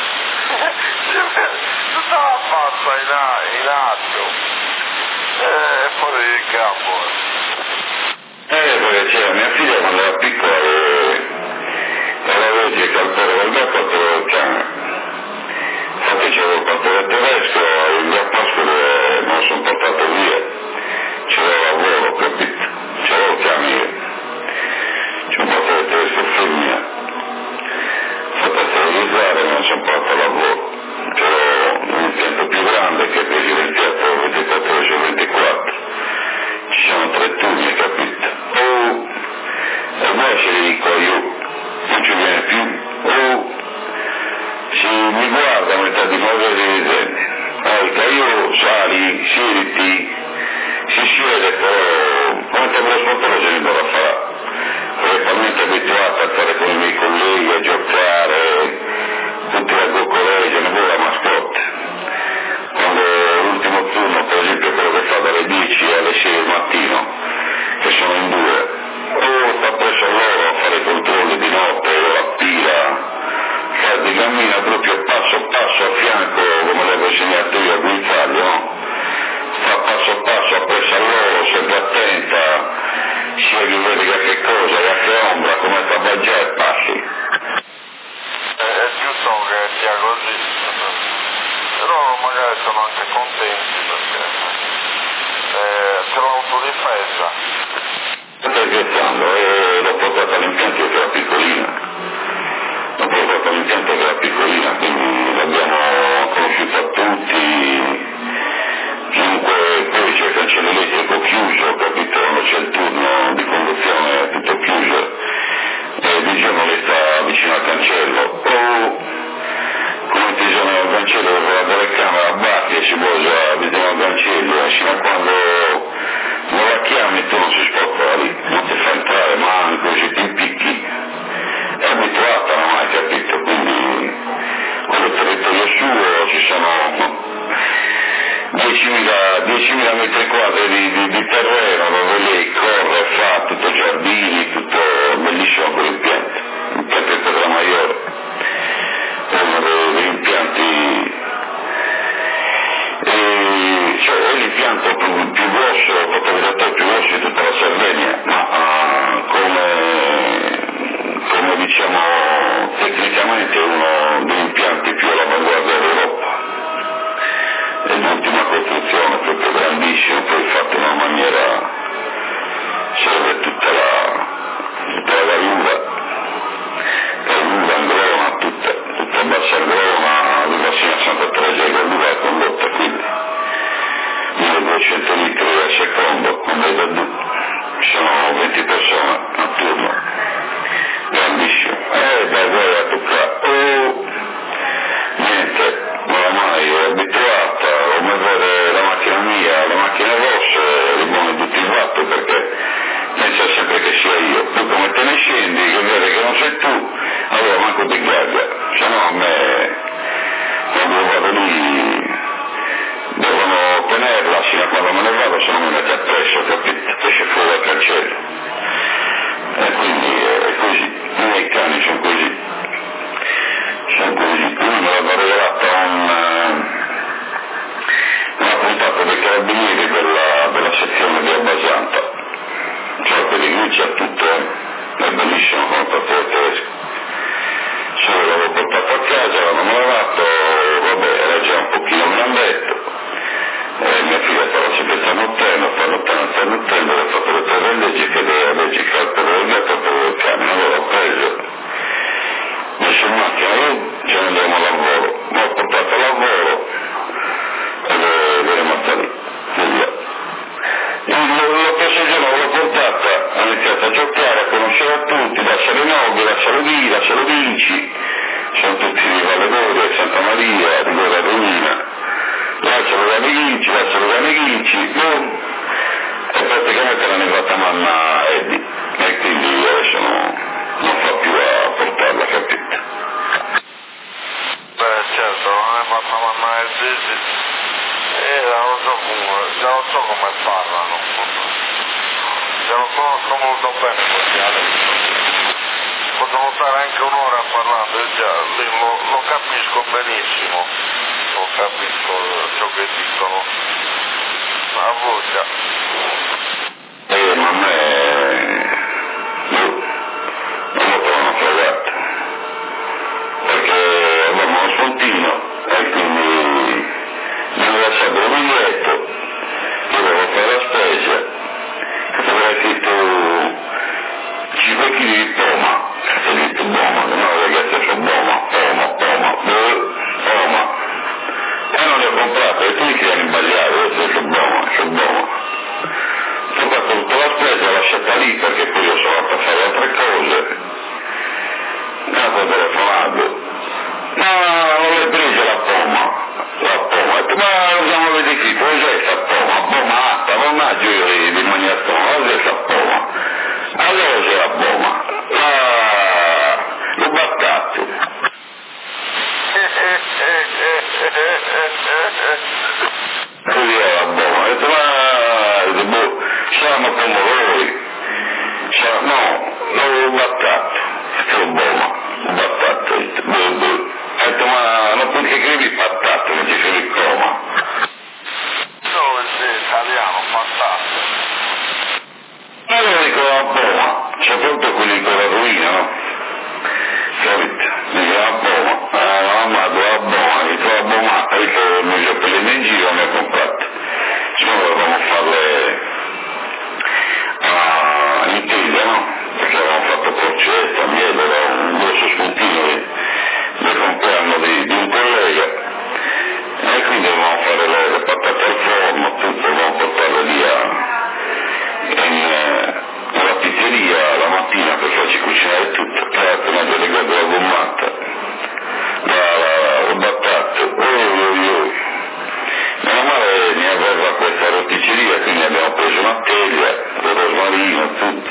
Tutta la faccia in, a, in atto, e fuori di campo. Eh, perché c'era mia figlia quando era piccola e la legge che al povero del gatto al povero del cane. Infatti c'avevo il pastore tedesco, il gatto me lo sono portato via, c'avevo lavoro, capito? C'avevo il cane io. C'è un pastore tedesco femmina, fatto sterilizzare e me lo sono portato a lavoro. C'avevo un impianto più grande che è presidenziato ventiquattro ore su ventiquattro. Ci sono tre turni, capito? Oh, e ormai se li dico io, non ci viene più, oh, si mi guarda a metà di muovere dei denti, allora io sali, siediti, si siede, però quanto me lo spontano se ne dovrà fare, perché talmente abituato a stare con i miei colleghi, a giocare, tutti a coccoleggia, ne vuole la mascotte. Quando l'ultimo turno, per esempio quello che fa dalle dieci alle sei del mattino, che sono in due, o sta presso a loro a fare controlli di notte, o la pila, fa di cammina proprio passo passo a fianco, come l'avevo insegnato io a guizzarlo, no? Fa passo passo appresso a loro, sempre attenta, sia che vede che cosa, e a che ombra, come fa a baggiare e passi. È giusto che sia così, però magari sono anche contenti perché eh, c'è l'autodifesa. Sto scherzando, e l'ho portato all'impianto che era piccolina, l'ho portato all'impianto che era piccolina, quindi l'abbiamo conosciuta tutti, chiunque, poi c'è il cancello elettrico chiuso, capito, quando c'è il turno di conduzione è tutto chiuso, e di giorno lei sta vicino al cancello, o come ti sono al cancello con la telecamera batti e si posa vicino al cancello, e fino a quando non la chiami tu non si sposta da lì, non ti fa entrare manco, se ti impicchi, è abituata, non hai capito, quindi quello territorio suo ci sono diecimila metri quadri di, di, di terreno dove lei corre, fa tutto giardini, tutto bellissimo quell'impianto, impianto di Terra Maiore, è uno degli impianti, e, cioè è l'impianto più, più grosso, fotografo più grosso di tutta la Sardegna, ma uh, come, come diciamo tecnicamente è uno degli impianti più all'avanguardia d'Europa. È l'ultima costruzione, proprio grandissimo, poi fatto in una maniera, serve tutta la, tutta la Gallura, la Gallura, Angrona, tutta, tutta Bassa Angrona, arriva fino a Santa Teresa di Gallura la condotta, quindi milleduecento litri al secondo, con dei dadù, ci sono venti persone a turno, grandissimo, eh dai voi a toccare, oh, niente, oramai è abituata, come vede la macchina mia, le macchine rosse, rimane tutti in vatto perché pensa sempre che sia io, poi come te ne scendi, che vede che non sei tu, allora manco ti gaglia, se no a me, quando vado lì, devono tenerla fino a quando me ne vado, se no mi mette appresso, capito, esce fuori dal cancello, e quindi è così, i miei cani sono così. Sono così, lui me l'hanno regalata un, una puntata dei carabinieri della, della sezione di Abbasanta, cioè per i luci a tutto, è bellissimo come pastore tedesco, solo l'avevo portato a casa, l'hanno lavato, vabbè era già un pochino grandetto, e mia figlia stava sempre stanottendo, stanottendo, stanottendo, ho fatto le tre leggi che deve allergica al povero del gatto e al povero del cane, allora ho preso, messo in macchina io, ce ne andremo al lavoro, mi ho portato al lavoro e ve ne rimasta lì, via. giocare, a conoscere a tutti, lasciare Nobile, lasciare Vì, lasciare Vinci, sono tutti di Vallegoria, Santa Maria, di Guerra Romina, lasciano da Vinci, lasciano da Vinci, boom, e praticamente l'hanno arrivata mamma Eddie, e quindi adesso no, non fa più a portarla, capito? Beh certo, non è fatta mamma Eddie, e non so come, non so come parlano, se lo conosco molto bene questi adesso. Potremmo stare anche un'ora parlando, già, lo, lo capisco benissimo, lo capisco ciò che dicono, a voglia. Eh, ma a me, io non lo trovo fregato, perché avevamo uno spuntino e quindi mi hanno lasciato il biglietto, io dovevo fare la spesa, che aveva scritto cinque chili di poma. Ho detto Boma, no ragazzi, sono Boma, Poma, Poma, Poma. E non li ho comprato, e tutti che hanno sbagliato, ho detto sono Boma, sono Boma. Ho fatto tutta la spesa, l'ho lasciata lì perché poi io sono andato a fare altre cose. Mi hanno telefonato. Ma non l'hai presa la Poma? La Poma, ho detto, ma dobbiamo vedere qui, cos'è sta Poma? Pomata, non ha giri di magnatone, cos'è sta Poma? Allora c'è la Poma. L'ho battato. Così era buono, ho detto ma boh, siamo come voi, siamo, no, l'ho battato, sto buono, l'ho battato, ho detto boh boh, ho detto ma non puoi che scrivi battato, non ci scrivi coma. No, è italiano, fantastico. Ma io dico la Poma, soprattutto quelli con la ruina, no? Capito? Dico la Poma, ah, la mamma la Poma, dico la Poma, e dico mi sono prendendo in giro, mi ho comprato. Se no dovevamo farle a intesa, no? Perché avevamo fatto porcetta, miele, era un grosso spuntino del compleanno di, di un collega, e quindi dovevamo fare le, le patate al forno, tutto, dovevamo portarle lì a in una pizzeria la mattina per farci cucinare tutto, tra l'altro mi ha delegato la gommata, l'ho battato, oi oi oi. Meno male ne aveva questa rosticceria, quindi abbiamo preso una teglia, con rosmarino, tutto,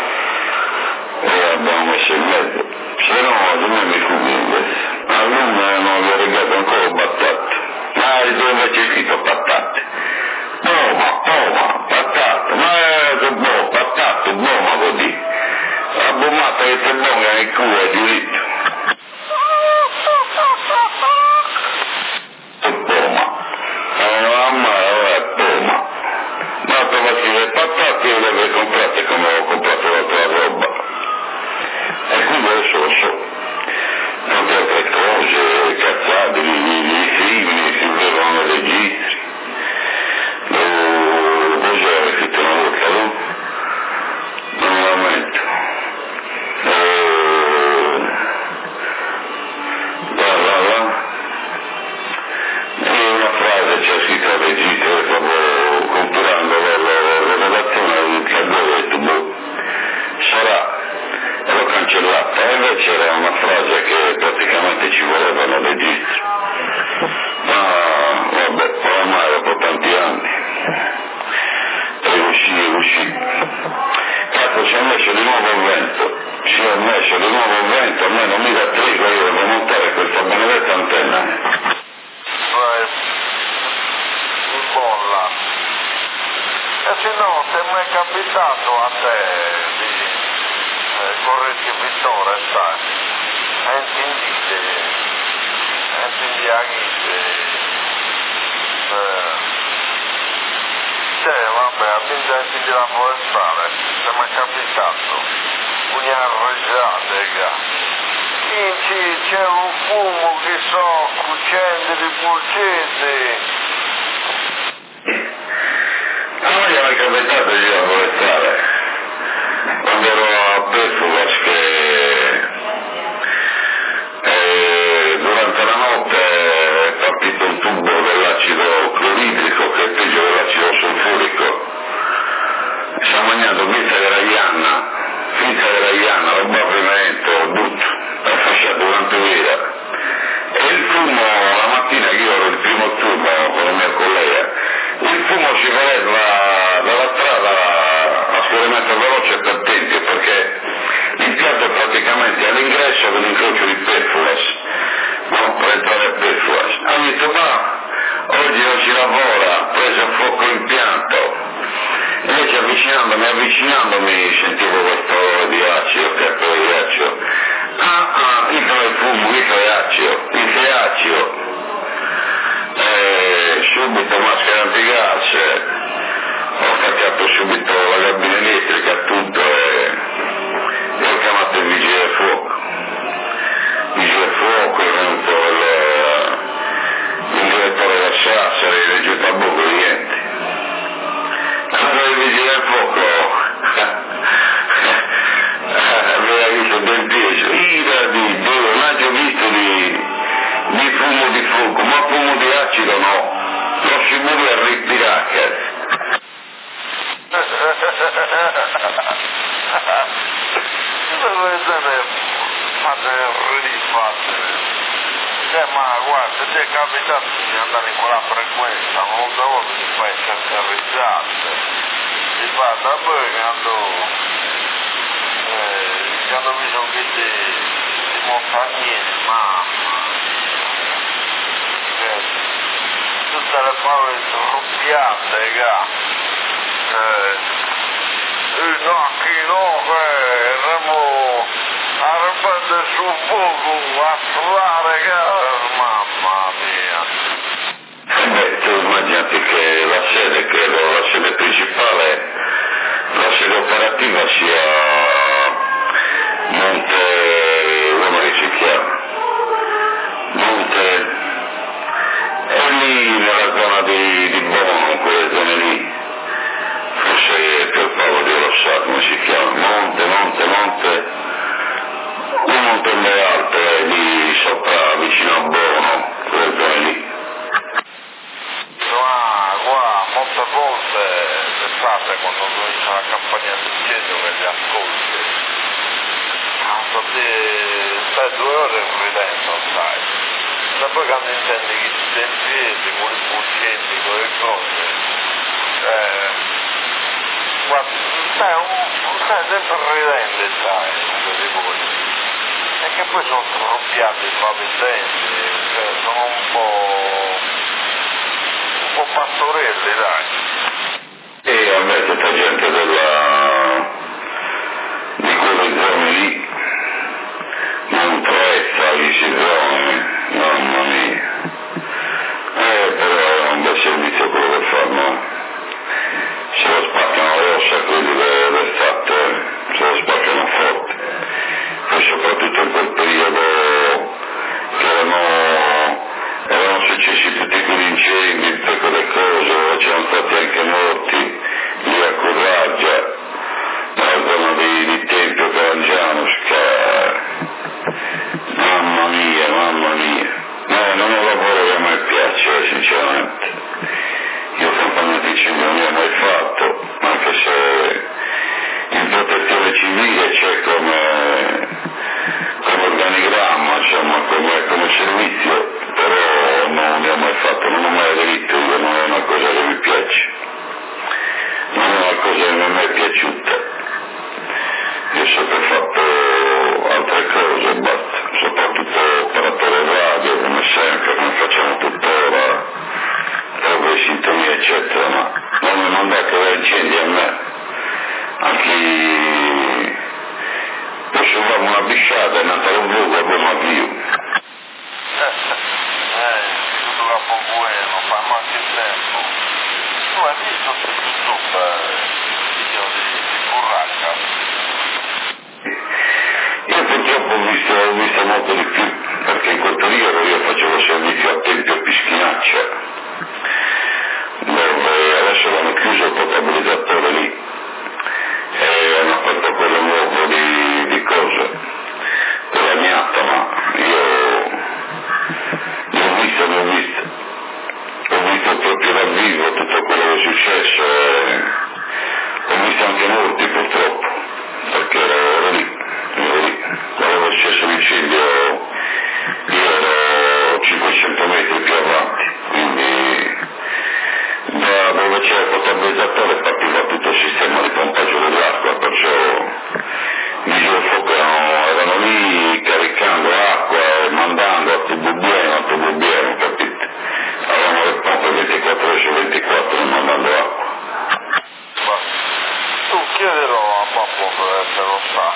e abbiamo messo in mezzo, se no non mi fuggo a luna non avevo regalato ancora ho battato, ma dove c'è scritto patate, Poma, Poma, patate, ma è buono, patate, buono così, la bommata che c'è buona nel culo è diritto. E Poma, la mamma è Poma, ma per farci le patate io le avevo comprate come ho comprato l'altra roba, e quindi adesso lo so, tante altre cose, cazzate, i crimini si vedevano nei registri. Cos'era che te l'ho detto? Non lamento. Va, va, va. E una frase c'è scritta al registro, stavo compilando la relazione che avevo detto, boh, sarà, e l'ho cancellata, e invece era una frase che praticamente ci voleva nel registro. Ma vabbè, oramai dopo tanti anni. E uscì, uscì. Cazzo, si è messo di nuovo il vento, si è messo di nuovo il vento, a me non mi dà tregua, io devo montare questa benedetta antenna. Beh, mi bolla. E se no, ti è mai capitato a te di eh, correggere Vittore, sai? E intendite, e intendite a chi cioè vabbè, a te di la forestale, se mi è capitato, una arregiata, Quindi c'è un fumo che so, cucendo di pulcese. A me mi è capitato di la forestale, quando ero a Petrovas che eh, durante la notte è partito un tubo dell'acido cloridrico che è peggio dell'acido sulfurico. Si è mangiato pizza della Ianna avvicinandomi sentivo questo odore di acido, che è di acido. Ah, ah, il fumo, il acido, il acido. Eh, subito maschera antigas, ho attaccato subito la cabina elettrica, tutto, e, e ho chiamato il vigile del fuoco. Il vigile del fuoco è venuto il, il direttore del Sassari, il giù a buco niente. Allora il vigile del fuoco aveva visto del peso, ira di Dio, non ha già visto di, di fumo di fuoco, ma fumo di acido no, non si muove a respirare. Fate rifate, cioè, ma guarda, ti è capitato di andare in quella frequenza, molte volte ti fai certe risate, ti fa da poi quando, eh, quando bisogna che ti, ti montagnini, mamma mia, tutte le parole stroppiate, eh, no, chi no, eh, remo, arrabbiate sul fuoco, a suonare, mamma mia. Beh, tu immaginati che la sede, credo, la sede principale, la sede operativa sia Monte, come si chiama? Monte, è lì nella zona di, di Bono, quelle zone lì. Forse Pier Paolo Dio lo sa come si chiama, Monte, Monte, Monte, un monte alto è lì sopra, vicino a Bono, quelle zone lì. Ah, qua, molte volte, d'estate, quando comincia la campagna del cielo che li ascolti, stai due ore ridendo, sai. E poi quando intendi che ti stai in piedi, con i pulcetti, con le cose, eh, guarda, stai, un, stai sempre ridendo, sai, di voi. E che poi sono troppiati i pavimenti, cioè sono un po', un po' pastorelli, dai. E a me tutta gente della, di quelle zone lì, non trezza, visitone, mamma mia. Eh, però è un bel servizio quello che fanno. Se lo spaccano le ossa quelli del fatto, eh. Se lo spaccano forte. E soprattutto in quel periodo che erano, erano successi tutti quegli incendi, tutte quelle cose, c'erano stati anche morti lì a Curraggia, nella zona di, di Tempio Carangiano, mamma mia, mamma mia. No, non è un lavoro che a me piace, sinceramente. Io francamente non mi ho mai fatto, anche se in protezione civile c'è come, come organigramma, insomma, come, come servizio, però non mi ho mai fatto, non ho mai aderito, io non è una cosa che mi piace, non è una cosa che non mi è piaciuta. Io ho sempre fatto altre cose, basta, soprattutto operatore radio, come sempre, come facciamo tuttora, proprio sintonia eccetera, ma non mi mandate da incendi a me, anche posso fare una bisciata e andare un buco e poi mi avvio. Eh, tutto va po' buono, fa anche il tempo. Tu hai visto su YouTube il video di, di Curraggia? Io purtroppo ho visto, ho visto molto di più, perché in quel periodo io facevo servizio a Tempio Pischinaccia, dove adesso hanno chiuso il potabilizzatore lì e hanno fatto quello nuovo di, di cose, quella gnatta, ma io l'ho visto, l'ho visto, ho visto proprio dal vivo tutto quello che è successo e ho visto anche morti purtroppo, perché ero, ero lì, ero lì, quando è successo l'incendio io ero cinquecento metri più avanti, quindi da dove c'era il potabilizzatore partiva tutto il sistema di pompaggio dell'acqua, perciò i vigili del fuoco erano, erano lì caricando acqua e mandando a tubo pieno, a tubo pieno, capite? Avevano le pompe ventiquattro ore su ventiquattro mandando acqua. Ma tu chiedelo se lo sa.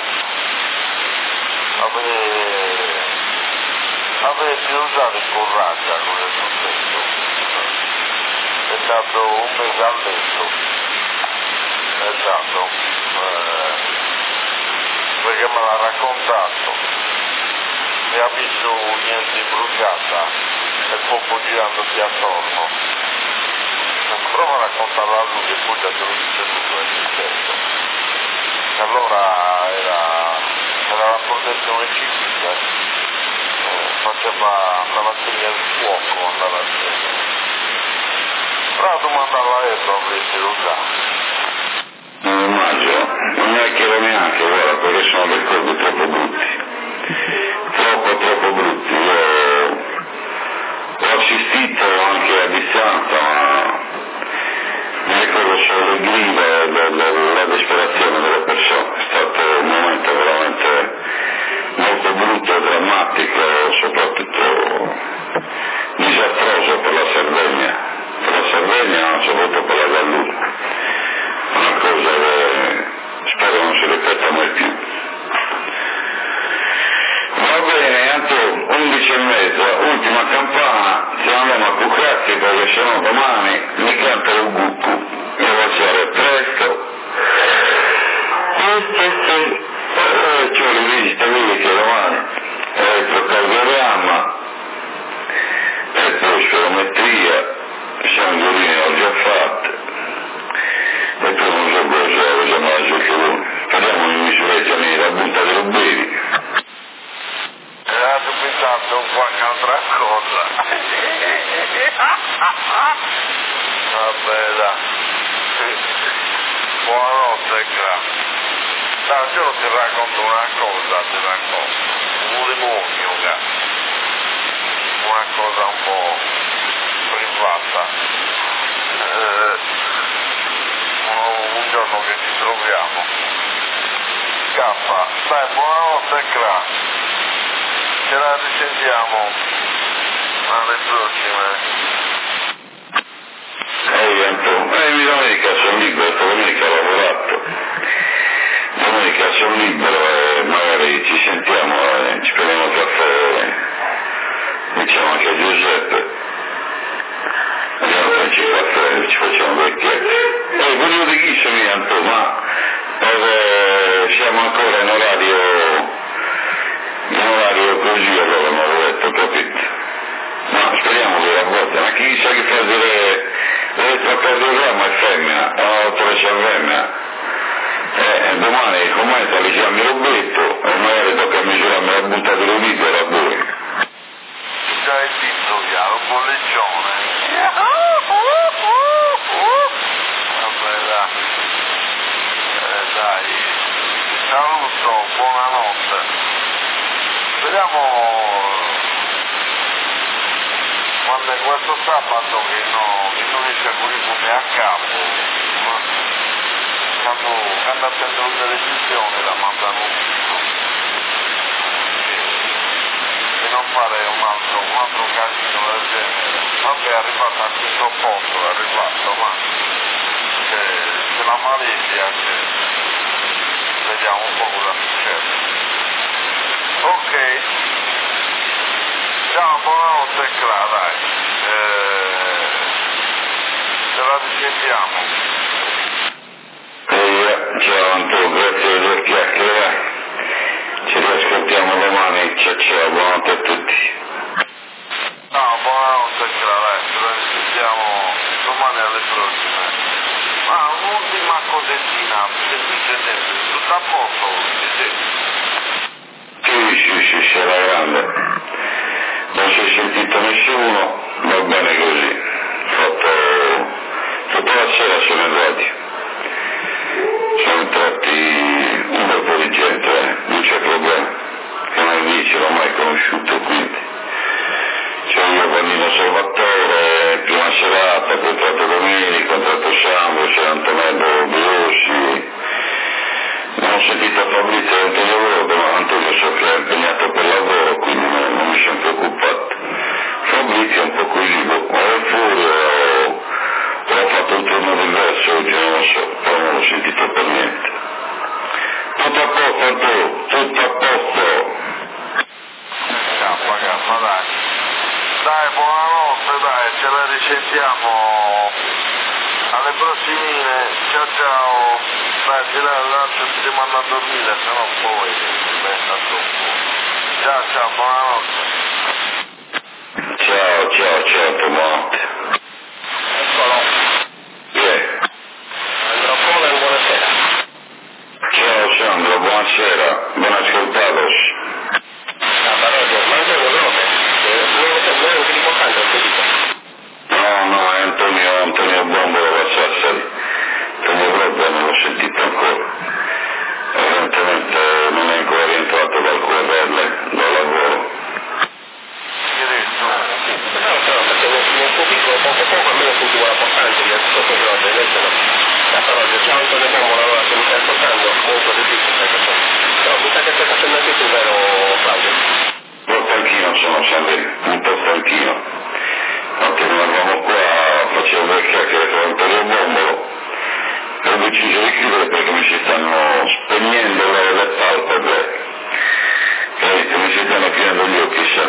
Avete usato il coraggio a quello che è successo. È stato un mese a letto. Esatto. Eh, perché me l'ha raccontato. E ha visto niente bruciata e il fuoco girandosi attorno. Prova a raccontarlo a lui che poi te lo dice tutto è successo. E allora era, era la protezione civile, eh, faceva, andava a spegnere il fuoco, andava a spegnere. Però la domanda alla Ebro avresti lo già. Non immagino, non me la chiedo neanche, guarda, perché sono dei ricordi troppo brutti. Troppo, troppo brutti. Io ho assistito anche a distanza, ma mi ricordo solo le grida e la disperazione delle persone. È stato un momento veramente molto brutto e drammatico, soprattutto disastroso per la Sardegna. Per la Sardegna, ma soprattutto per la Gallupa. Una cosa che spero non si ripeta mai più. Va bene, Antonio, undici e mezza, ultima campana, se andiamo a Cucrazzi perché sennò domani mi canta il Guccu, devo essere presto. Eh, c'ho le visite mediche domani, elettrocardiogramma, e poi spirometria, sanguine ho già fatte, e poi non so cosa, cosa mangio che vuoi. Speriamo di misurare la punta dello bevi. Era dubitato qualche altra cosa. Vabbè, dai. Buonanotte, grazie. Dai, io ti racconto una cosa, ti racconto. Un demonio, cazzo. Una cosa un po' privata. Eh, un giorno che ci troviamo. Scappa. Dai, buonanotte, grazie. Ce la risentiamo alle prossime. Ehi Antonio, eh, domenica sono libero, domenica ho lavorato. Domenica sono libero e magari ci sentiamo e ci prendiamo un caffè, diciamo anche a Giuseppe. Andiamo a farci il caffè, ci facciamo due chiacchiere. E volevo di chi sono io Antonio, ma eh, siamo ancora in orario in orario così allora non l'ho detto, capito? Ma speriamo che la volta, ma chi sa che fa delle l'elettrocardiogramma è femmina, è un'autoressa femmina. Eh, domani commenta li chiami Roberto e magari tocca misurarmi la punta dello video e la voi. Già hai visto già, un bolliccione. Vabbè dai. Eh, dai. Saluto, buonanotte. Speriamo quando è questo sabato che no, che non esce curriculum a capo, quando, quando attendo la televisione la mandano subito, e non fare un altro, un altro casino del genere. Vabbè, è arrivato a questo posto, è arrivato, ma c'è, c'è la Malesia che vediamo un po' cosa succede. Ok, ciao, buonanotte, Cla, dai, eh, ce la risentiamo. Eh, ciao Antonio, grazie delle chiacchiere, ci riascoltiamo domani, ciao ciao, buonanotte a tutti. Ciao, buonanotte, Cla, dai, ce la risentiamo domani alle prossime. Ma un'ultima cosettina, semplicemente, tutto a posto, sì. Sì, sì, sì, sì, alla grande. Non si è sentito nessuno, va bene così. Fatto tutta la sera sono entrati. Sono entrati un bel po' di gente, eh. Non c'è problema. Che non dice, l'ho mai conosciuto, quindi. C'è io Bambino Salvatore, prima serata, contratto Domenico, contratto Sandro, c'è Antonello Biossi. Non ho sentito Fabrizio e Antonio Rodo, ma Antonio so che è impegnato per lavoro, quindi non, non mi sono preoccupato. Fabrizio è un po' così, ma è fuori, ho, ho fatto un turno diverso oggi, non lo so, però non l'ho sentito per niente. Tutto a Alle prossime, ciao ciao, dai, di là l'altro ti mando a dormire, se no poi diventa troppo. Ciao ciao, buonanotte. Ciao, ciao, ciao, buonanotte. Eccolo. Yeah. Andrò Polen, buonasera. Ciao Sandro, buonasera, ben ascoltato. Ah, parodia, ma Antonio Grote, non è un tipo canto, che dico? No, no, è Antonio, Antonio Bombolo da Sassari. Antonio Grote non l'ho sentito ancora. Evidentemente non è ancora rientrato dal Q R L, dal lavoro. Che detto? No, no, perché nel suo piccolo poco poco almeno sentivo la portante, gli altri Grote, invece no. La parodia, ciao Antonio Bombolo, allora se mi stai ascoltando, molto difficile, perché no, mi sa che stai facendo anche tu, vero Claudio? Un po' stanchino sono, Sandri, un po' stanchino. Infatti non eravamo qua, facevo due chiacchiere con Antonio Bombolo e ho deciso di chiudere perché mi si stanno spegnendo le, le palpebre. Capite, mi si stanno chiudendo gli occhi, sa.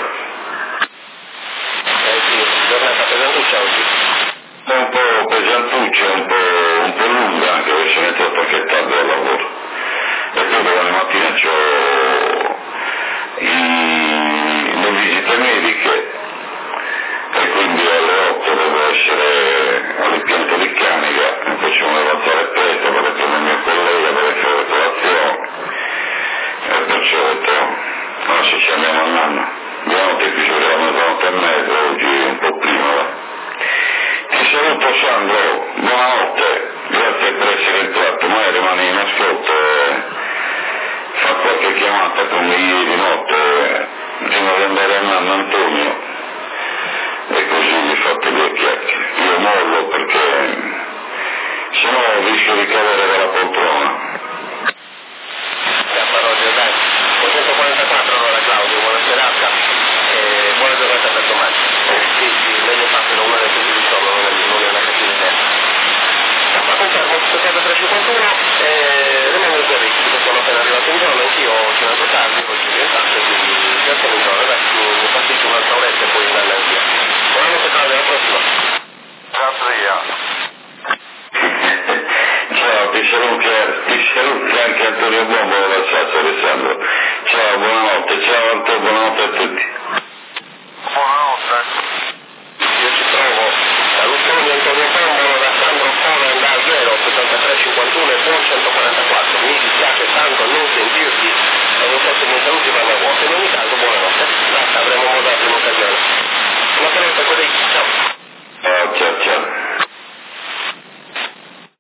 Eh sì, giornata pesantuccia oggi. È un po' pesantuccia, un po', un po' lunga anche perché sono entrato anche tardi al lavoro. E poi domani mattina c'ho i, le visite mediche e quindi alle otto devo essere all'impianto di Canica e poi ci volevo alzare presto per prendere il mio collega per fare la colazione e perciò ho detto adesso ci andiamo a nanna. Buonanotte, qui sono la mezzanotte e mezza, oggi un po' prima. Va. Ti saluto Sandro, buonanotte, grazie per essere entrato, ma rimani in ascolto e fa qualche chiamata come ieri notte prima di andare a nanna Antonio e così vi fate due chiacchiere. Io mollo perché se no rischio di cadere dalla poltrona. La parodia, dai. duecentoquarantaquattro allora Claudio, buona serata e buona giornata per domani. Sì, sì, meglio farlo una delle cose di solo, non è, non è una cattiva idea. Ma confermo, sto chiaro trecentocinquantuno e rimango in servizio, perché sono appena arrivato in giorno, anch'io ho cenato tardi, poi ci rientrato, quindi già sono in giorno, dai, mi, mi pasticcio un'altra oretta e poi in ansia. Buonanotte Claudio, alla prossima. Ciao Tria. Ciao, ti saluti, ti saluti anche Antonio Bombo da Sassari, Alessandro.